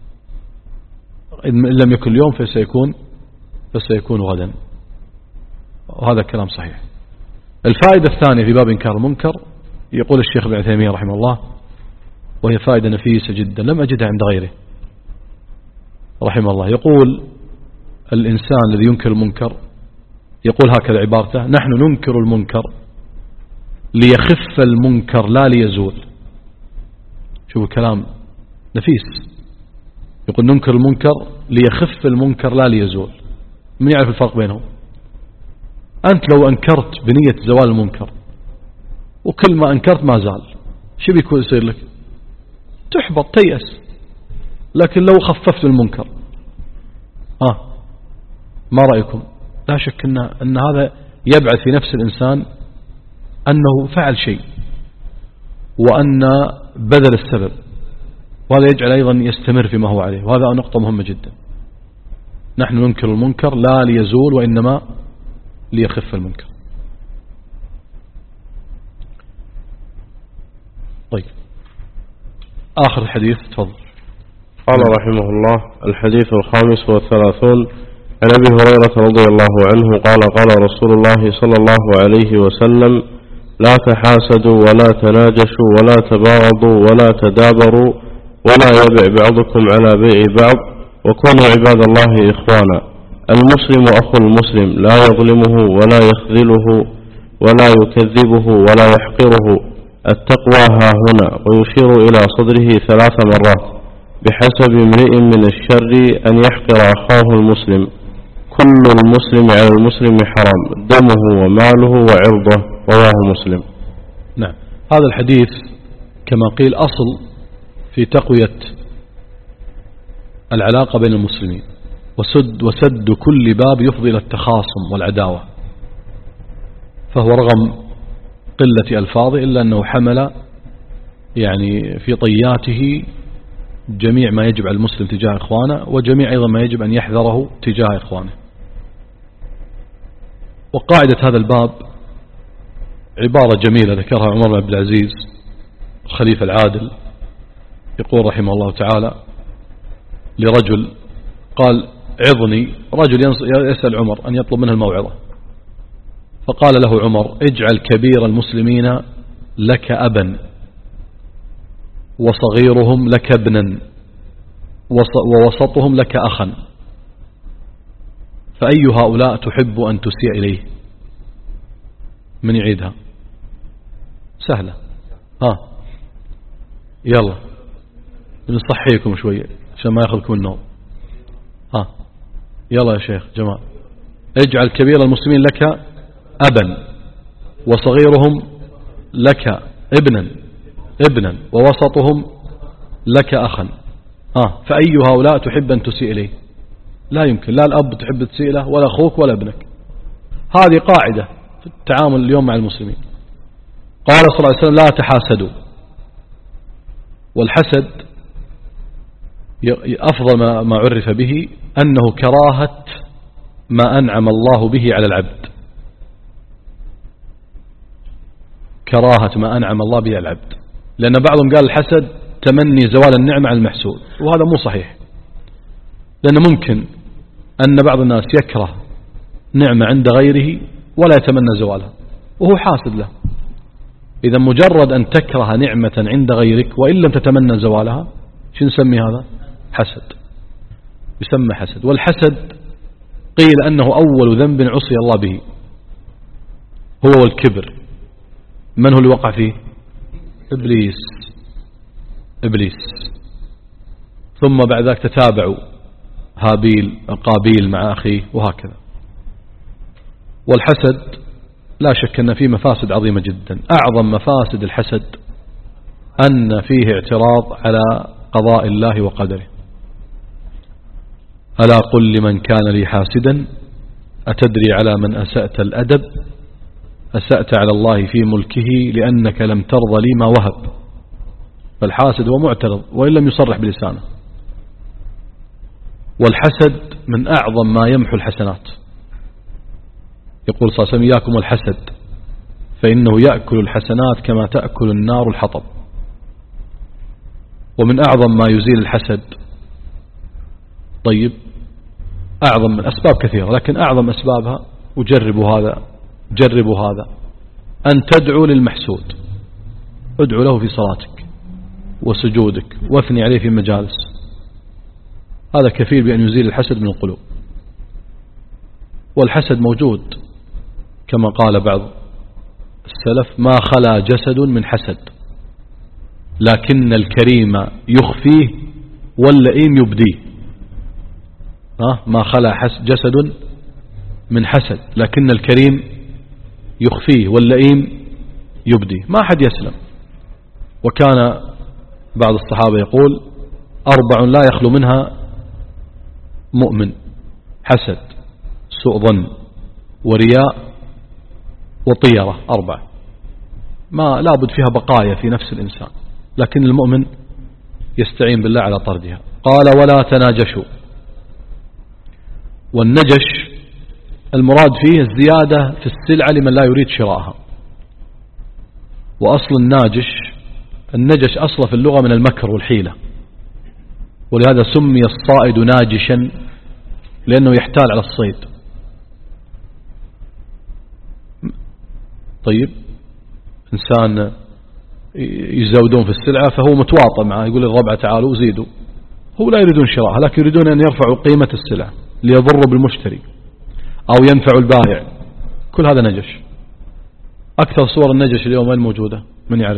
إن لم يكن اليوم فسيكون فسيكون غدا، وهذا كلام صحيح. الفائدة الثانية في باب إنكار المنكر يقول الشيخ ابن عثيمين رحمه الله، وهي فائدة نفيسة جدا لم أجدها عند غيره رحمه الله، يقول الإنسان الذي ينكر المنكر يقول هكذا عبارته: نحن ننكر المنكر ليخف المنكر لا ليزول. شوفوا كلام نفيس، يقول ننكر المنكر ليخف المنكر لا ليزول. من يعرف الفرق بينهم؟ أنت لو أنكرت بنية زوال المنكر وكل ما أنكرت ما زال، شو بيكون يصير لك؟ تحبط تيأس. لكن لو خففت المنكر آه ما رأيكم؟ لا شك أن, أن هذا يبعث في نفس الإنسان أنه فعل شيء وأن بذل السبب، وهذا يجعل أيضا يستمر فيما هو عليه، وهذا نقطة مهمة جدا. نحن ننكر المنكر لا ليزول وإنما ليخف المنكر. طيب آخر الحديث تفضل. قال رحمه الله: الحديث الخامس والثلاثون عن أبي هريرة رضي الله عنه قال: قال رسول الله صلى الله عليه وسلم: لا تحاسدوا ولا تناجشوا ولا تباغضوا ولا تدابروا ولا يبع بعضكم على بيع بعض وكونوا عباد الله إخوانا. المسلم أخو المسلم لا يظلمه ولا يخذله ولا يكذبه ولا يحقره. التقوى ها هنا، ويشير إلى صدره ثلاث مرات: بحسب امرئ من الشر أن يحقر أخاه المسلم. كل المسلم على المسلم حرام، دمه وماله وعرضه. رواه مسلم. نعم، هذا الحديث كما قيل أصل في تقوية العلاقة بين المسلمين وسد, وسد كل باب يفضي إلى التخاصم والعداوة، فهو رغم قلة ألفاظه إلا أنه حمل يعني في طياته جميع ما يجب على المسلم تجاه إخوانه، وجميع أيضا ما يجب أن يحذره تجاه إخوانه. وقاعدة هذا الباب عبارة جميلة ذكرها عمر بن عبد العزيز الخليفة العادل، يقول رحمه الله تعالى لرجل قال: عظني. رجل يسأل عمر أن يطلب منه الموعظة، فقال له عمر: اجعل كبير المسلمين لك أبا وصغيرهم لك ابنا ووسطهم لك أخا، فأي هؤلاء تحب أن تسيء إليه؟ من يعيدها؟ سهلة. ها يلا نصحيكم شوية عشان ما يأخذكم النوم. ها يلا يا شيخ جمال. اجعل كبير المسلمين لك أبا وصغيرهم لك ابنا ابنا ووسطهم لك أخا. ها فأي هؤلاء تحب أن تسيء إليه؟ لا يمكن، لا الأب تحب تسيء له ولا أخوك ولا ابنك. هذه قاعدة في التعامل اليوم مع المسلمين. قال صلى الله عليه وسلم: لا تحاسدوا. والحسد أفضل ما, ما عرف به أنه كراهة ما أنعم الله به على العبد، كراهة ما أنعم الله به على العبد، لأن بعضهم قال الحسد تمني زوال النعمة على المحسود، وهذا مو صحيح، لأن ممكن أن بعض الناس يكره نعمة عند غيره ولا يتمنى زوالها وهو حاسد له. إذا مجرد أن تكره نعمة عند غيرك وإن لم تتمنى زوالها، شو نسمي هذا؟ حسد، يسمى حسد. والحسد قيل أنه أول ذنب عصي الله به، هو والكبر. من هو اللي وقع فيه؟ إبليس إبليس ثم بعد ذلك تتابعوا هابيل قابيل مع أخيه وهكذا. والحسد لا شك أن فيه مفاسد عظيمة جدا. أعظم مفاسد الحسد أن فيه اعتراض على قضاء الله وقدره. ألا قل لمن كان لي حاسدا أتدري على من أسأت الأدب؟ أسأت على الله في ملكه لأنك لم ترضى لي ما وهب. فالحاسد هو معترض وإن لم يصرح بلسانه. والحسد من أعظم ما يمحو الحسنات. يقول صلى الله عليه وسلم: إياكم والحسد فإنه يأكل الحسنات كما تأكل النار الحطب. ومن أعظم ما يزيل الحسد، طيب أعظم من أسباب كثيرة لكن أعظم أسبابها، وجربوا هذا جربوا هذا أن تدعو للمحسود، ادعو له في صلاتك وسجودك واثني عليه في مجالس، هذا كفيل بأن يزيل الحسد من القلوب. والحسد موجود كما قال بعض السلف: ما خلا جسد من حسد لكن الكريم يخفيه واللئيم يبديه. ها ما خلا جسد من حسد لكن الكريم يخفيه واللئيم يبديه. ما أحد يسلم. وكان بعض الصحابة يقول: أربع لا يخلو منها مؤمن: حسد، سوء ظن، ورياء، وطيرة. أربع ما لابد فيها بقايا في نفس الإنسان، لكن المؤمن يستعين بالله على طردها. قال: ولا تناجشوا. والنجش المراد فيه الزيادة في السلعة لمن لا يريد شراءها. وأصل الناجش النجش أصله في اللغة من المكر والحيلة، ولهذا سمي الصائد ناجشا لأنه يحتال على الصيد. طيب إنسان يزودون في السلعة فهو متواطئ معه، يقول للربع تعالوا زيدوا، هو لا يريدون شراءها لكن يريدون أن يرفعوا قيمة السلعة ليضروا بالمشتري أو ينفعوا البائع. كل هذا نجش. أكثر صور النجش اليوم وين موجودة؟ من يعرف؟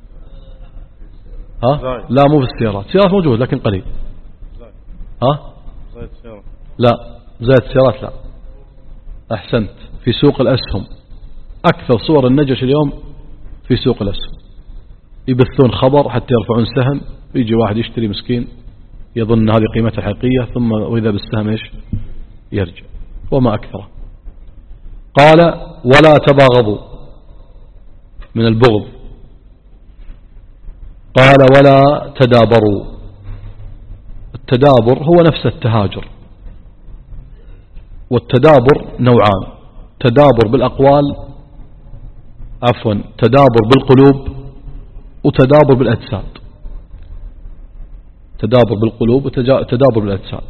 ها؟ لا مو في السيارات، السيارات موجود لكن قليل. ها؟ لا زائد السيارات لا. أحسنت، في سوق الأسهم أكثر صور النجش اليوم في سوق الأسهم. يبثون خبر حتى يرفعون سهم، يجي واحد يشتري مسكين يظن هذه قيمتها حقيقية، ثم وإذا بالسهم إيش يرجع، وما أكثره. قال: ولا تباغضوا، من البغض. قال: ولا تدابروا. التدابر هو نفس التهاجر. والتدابر نوعان: تدابر بالأقوال عفوا تدابر بالقلوب وتدابر بالأجساد. تدابر بالقلوب وتدابر بالأجساد.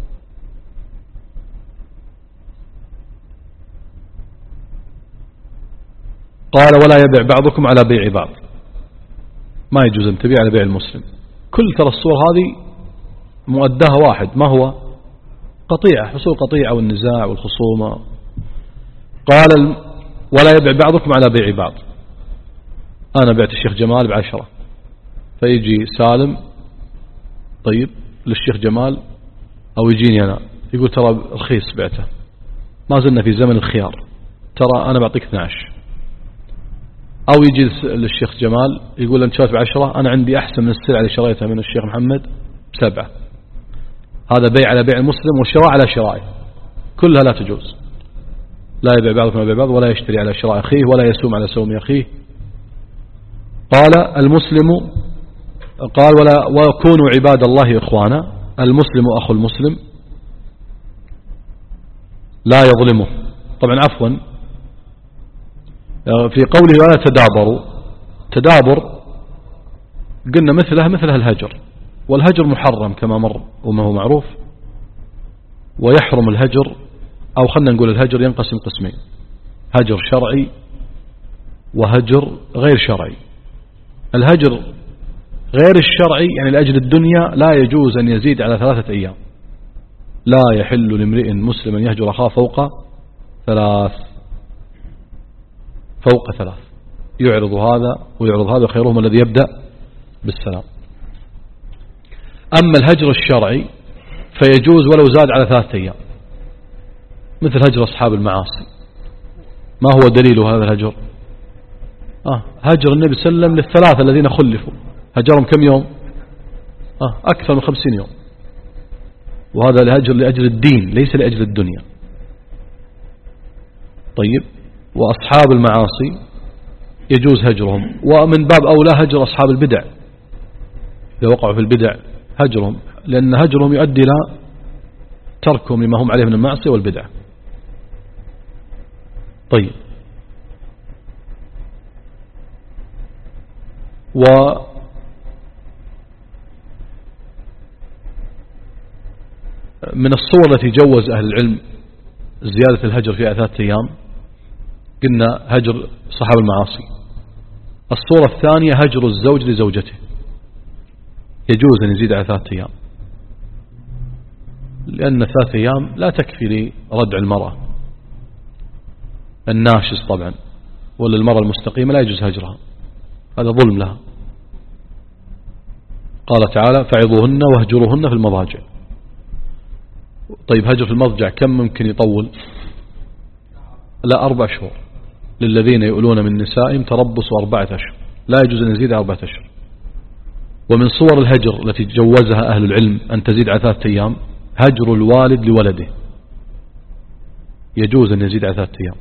قال: ولا يبيع بعضكم على بيع بعض. ما يجوز أن تبيع على بيع المسلم. كل ترى الصور هذه مؤداها واحد، ما هو؟ قطيعة، حصول قطيعة والنزاع والخصومة. قال: ولا يبيع بعضكم على بيع بعض. أنا بعت الشيخ جمال بعشرة، فيجي سالم طيب للشيخ جمال أو يجيني أنا يقول ترى رخيص بعته، ما زلنا في زمن الخيار، ترى أنا بعطيك اثني عشر. أو يجي للشيخ جمال يقول أنت شريت بعشرة، أنا عندي أحسن من السلعة اللي شريتها من الشيخ محمد بسبعة. هذا بيع على بيع المسلم والشراء على شرائه، كلها لا تجوز. لا يبيع بعضكم على بيع بعض، ولا يشتري على شراء أخيه، ولا يسوم على سوم أخيه. قال: المسلم قال: ولا وكونوا عباد الله إخوانا. المسلم أخو المسلم لا يظلمه. طبعا عفوا في قوله ولا تدابروا، تدابر قلنا مثلها مثلها الهجر، والهجر محرم كما مر وما هو معروف. ويحرم الهجر، أو خلنا نقول الهجر ينقسم قسمين: هجر شرعي وهجر غير شرعي. الهجر غير الشرعي يعني لأجل الدنيا لا يجوز أن يزيد على ثلاثة أيام. لا يحل لامرئ مسلم أن يهجر أخاه فوق ثلاث فوق ثلاث يعرض هذا ويعرض هذا، خيرهم الذي يبدأ بالسلام. أما الهجر الشرعي فيجوز ولو زاد على ثلاثة أيام، مثل هجر أصحاب المعاصي. ما هو دليل هذا الهجر؟ آه هجر النبي صلى الله عليه وسلم للثلاثة الذين خلفوا، هجرهم كم يوم؟ آه أكثر من خمسين يوم. وهذا الهجر لأجل الدين ليس لأجل الدنيا. طيب، وأصحاب المعاصي يجوز هجرهم، ومن باب أولى هجر أصحاب البدع إذا وقعوا في البدع هجرهم، لأن هجرهم يؤدي إلى تركهم لما هم عليه من المعصية والبدع. طيب، ومن الصور التي جوز أهل العلم زيادة الهجر في ثلاثة أيام قلنا هجر صحاب المعاصي. الصورة الثانية هجر الزوج لزوجته، يجوز أن يزيد على ثلاثة أيام، لأن ثلاثة أيام لا تكفي لردع المرأة الناشز طبعا، ولا المرأة المستقيمة لا يجوز هجرها، هذا ظلم لها. قال تعالى فعظوهن واهجروهن في المضاجع. طيب هجر في المضجع كم ممكن يطول؟ لا، أربع شهور للذين يؤلون من نسائهم تربص أربعة أشهر، لا يجوز أن يزيد أربعة أشهر. ومن صور الهجر التي جوزها أهل العلم أن تزيد على ثلاثة أيام هجر الوالد لولده، يجوز أن يزيد على ثلاثة أيام،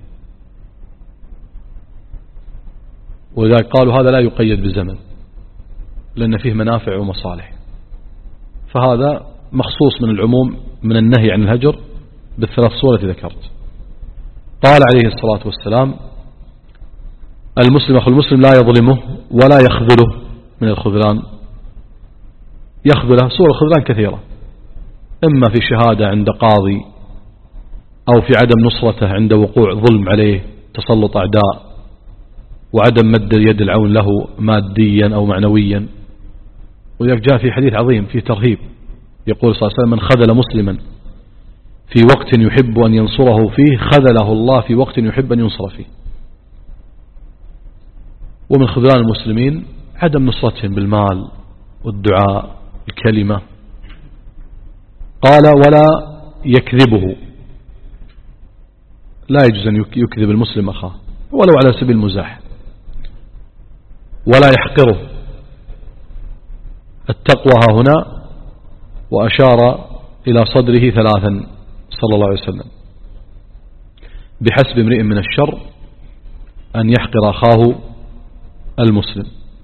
ولذلك قالوا هذا لا يقيد بزمن لأن فيه منافع ومصالح، فهذا مخصوص من العموم من النهي عن الهجر بالثلاث صور التي ذكرت. قال عليه الصلاة والسلام المسلم أخو المسلم لا يظلمه ولا يخذله. من الخذلان يخذله، صور الخذلان كثيرة، إما في شهادة عند قاضي، أو في عدم نصرته عند وقوع ظلم عليه، تسلط أعداء، وعدم مد يد العون له ماديا أو معنويا. وذلك جاء في حديث عظيم في ترهيب، يقول صلى الله عليه وسلم من خذل مسلما في وقت يحب أن ينصره فيه خذله الله في وقت يحب أن ينصر فيه. ومن خذلان المسلمين عدم نصرتهم بالمال والدعاء الكلمة. قال ولا يكذبه، لا يجوز أن يكذب المسلم أخاه ولو على سبيل المزاح. ولا يحقره، التقوى ها هنا، وأشار إلى صدره ثلاثا صلى الله عليه وسلم، بحسب امرئ من الشر أن يحقر أخاه المسلم.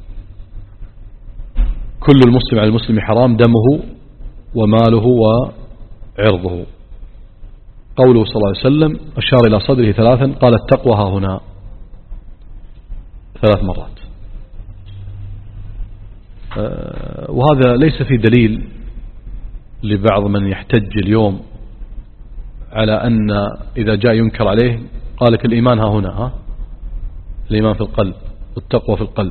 كل المسلم على المسلم حرام دمه وماله وعرضه. قوله صلى الله عليه وسلم أشار إلى صدره ثلاثا، قال التقوى ها هنا ثلاث مرات. وهذا ليس في دليل لبعض من يحتج اليوم على أن إذا جاء ينكر عليه قال لك الإيمان ها هنا، ها الإيمان في القلب والتقوى في القلب.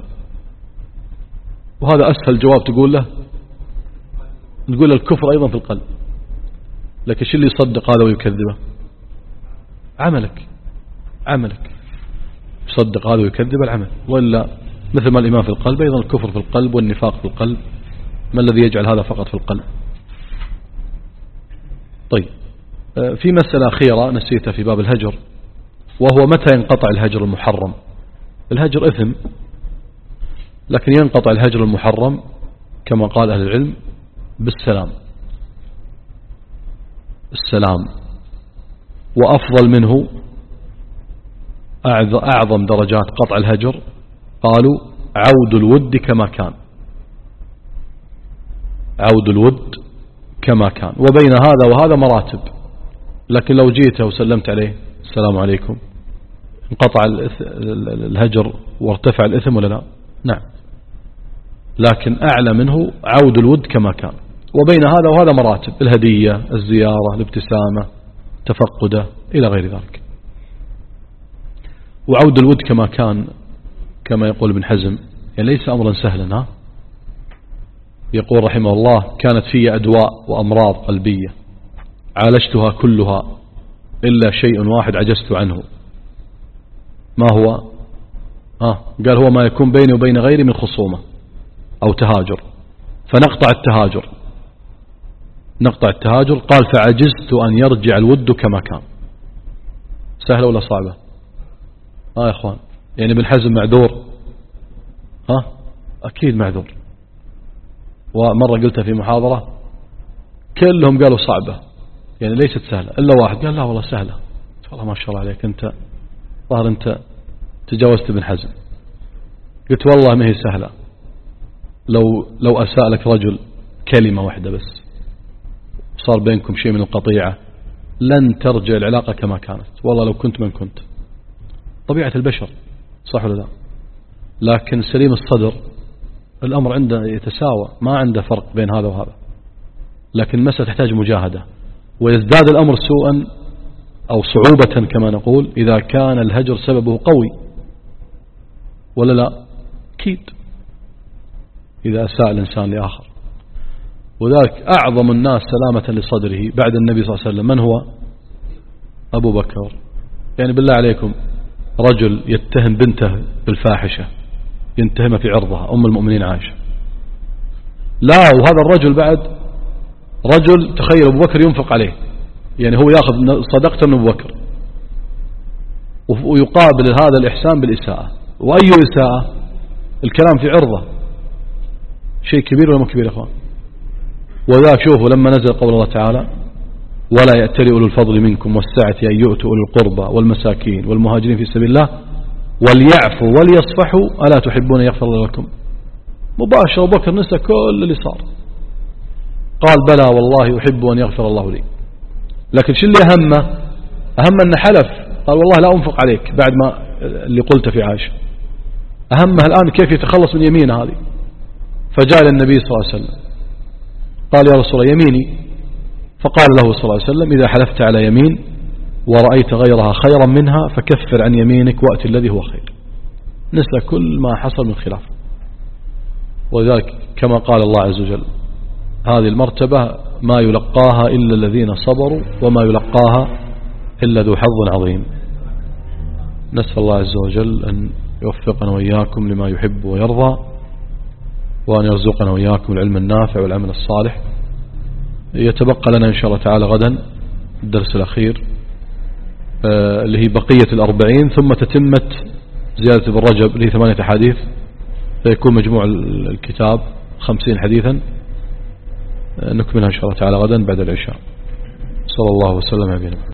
وهذا أسهل جواب تقول له، تقول له الكفر أيضا في القلب، لكن شو اللي يصدق هذا ويكذبه؟ عملك عملك يصدق هذا ويكذب العمل، ولا مثل ما الإيمان في القلب أيضا الكفر في القلب والنفاق في القلب. ما الذي يجعل هذا فقط في القلب؟ طيب في مسألة أخيرة نسيتها في باب الهجر، وهو متى ينقطع الهجر المحرم. الهجر إثم، لكن ينقطع الهجر المحرم كما قال أهل العلم بالسلام. السلام وأفضل منه أعظم درجات قطع الهجر قالوا عود الود كما كان، عود الود كما كان. وبين هذا وهذا مراتب، لكن لو جيت وسلمت عليه السلام عليكم انقطع الهجر وارتفع الإثم ولا لا؟ نعم، لكن أعلى منه عود الود كما كان. وبين هذا وهذا مراتب، الهدية، الزيارة، الابتسامة، تفقده إلى غير ذلك. وعود الود كما كان كما يقول ابن حزم يعني ليس أمرا سهلا. ها يقول رحمه الله كانت في أدواء وأمراض قلبية عالجتها كلها إلا شيء واحد عجزت عنه. ما هو؟ آه قال هو ما يكون بيني وبين غيري من خصومة أو تهاجر، فنقطع التهاجر نقطع التهاجر. قال فعجزت أن يرجع الود كما كان. سهلة ولا صعبة؟ آه يا أخوان، يعني ابن حزم معذور؟ ها أكيد معذور. ومرة قلتها في محاضرة كلهم قالوا صعبة، يعني ليست سهلة، إلا واحد قال لا والله سهلة. والله ما شاء الله عليك، أنت ظهر أنت تجاوزت ابن حزم. قلت والله ما هي سهلة، لو لو أساء لك رجل كلمة واحدة بس صار بينكم شيء من القطيعة لن ترجع العلاقة كما كانت، والله لو كنت من كنت. طبيعة البشر، صح ولا لا؟ لكن سليم الصدر الأمر عنده يتساوى، ما عنده فرق بين هذا وهذا، لكن المسألة تحتاج مجاهدة، ويزداد الأمر سوءا أو صعوبة كما نقول إذا كان الهجر سببه قوي، ولا لا؟ أكيد إذا أساء الإنسان لآخر. وذلك أعظم الناس سلامة لصدره بعد النبي صلى الله عليه وسلم من هو؟ أبو بكر. يعني بالله عليكم رجل يتهم بنته بالفاحشة، ينتهمها في عرضها، أم المؤمنين عائشة، لا وهذا الرجل بعد رجل تخيل أبو بكر ينفق عليه، يعني هو يأخذ صدقته من أبو بكر، ويقابل هذا الإحسان بالإساءة. وأي إساءة؟ الكلام في عرضه، شيء كبير ولا مو كبير يا أخوان؟ وذا شوفوا لما نزل قول الله تعالى ولا يأتل أولو الفضل منكم والسعة أن يؤتوا أولو القربى والمساكين والمهاجرين في سبيل الله وليعفوا وليصفحوا ألا تحبون يغفر الله لكم؟ مباشر أبو بكر نسى كل اللي صار، قال بلى والله أحب أن يغفر الله لي. لكن شو اللي أهمه؟ أهم أن حلف، قال والله لا أنفق عليك بعد ما اللي قلت في عائشة. أهمه الآن كيف يتخلص من يمينه هذه. فجاء للنبي صلى الله عليه وسلم قال يا رسول الله يميني، فقال له صلى الله عليه وسلم إذا حلفت على يمين ورأيت غيرها خيرا منها فكفر عن يمينك وأتي الذي هو خير. نسى كل ما حصل من خلاف. وذلك كما قال الله عز وجل هذه المرتبة ما يلقاها إلا الذين صبروا وما يلقاها إلا ذو حظ عظيم. نسأل الله عز وجل أن يوفقنا وإياكم لما يحب ويرضى، وأن يرزقنا وإياكم العلم النافع والعمل الصالح. يتبقى لنا إن شاء الله تعالى غدا الدرس الأخير آه اللي هي بقية الأربعين، ثم تتمة زيادة ابن رجب اللي هي ثمانية حديث، فيكون مجموع الكتاب خمسين حديثا. آه نكملها إن شاء الله تعالى غدا بعد العشاء. صلى الله وسلم على نبينا.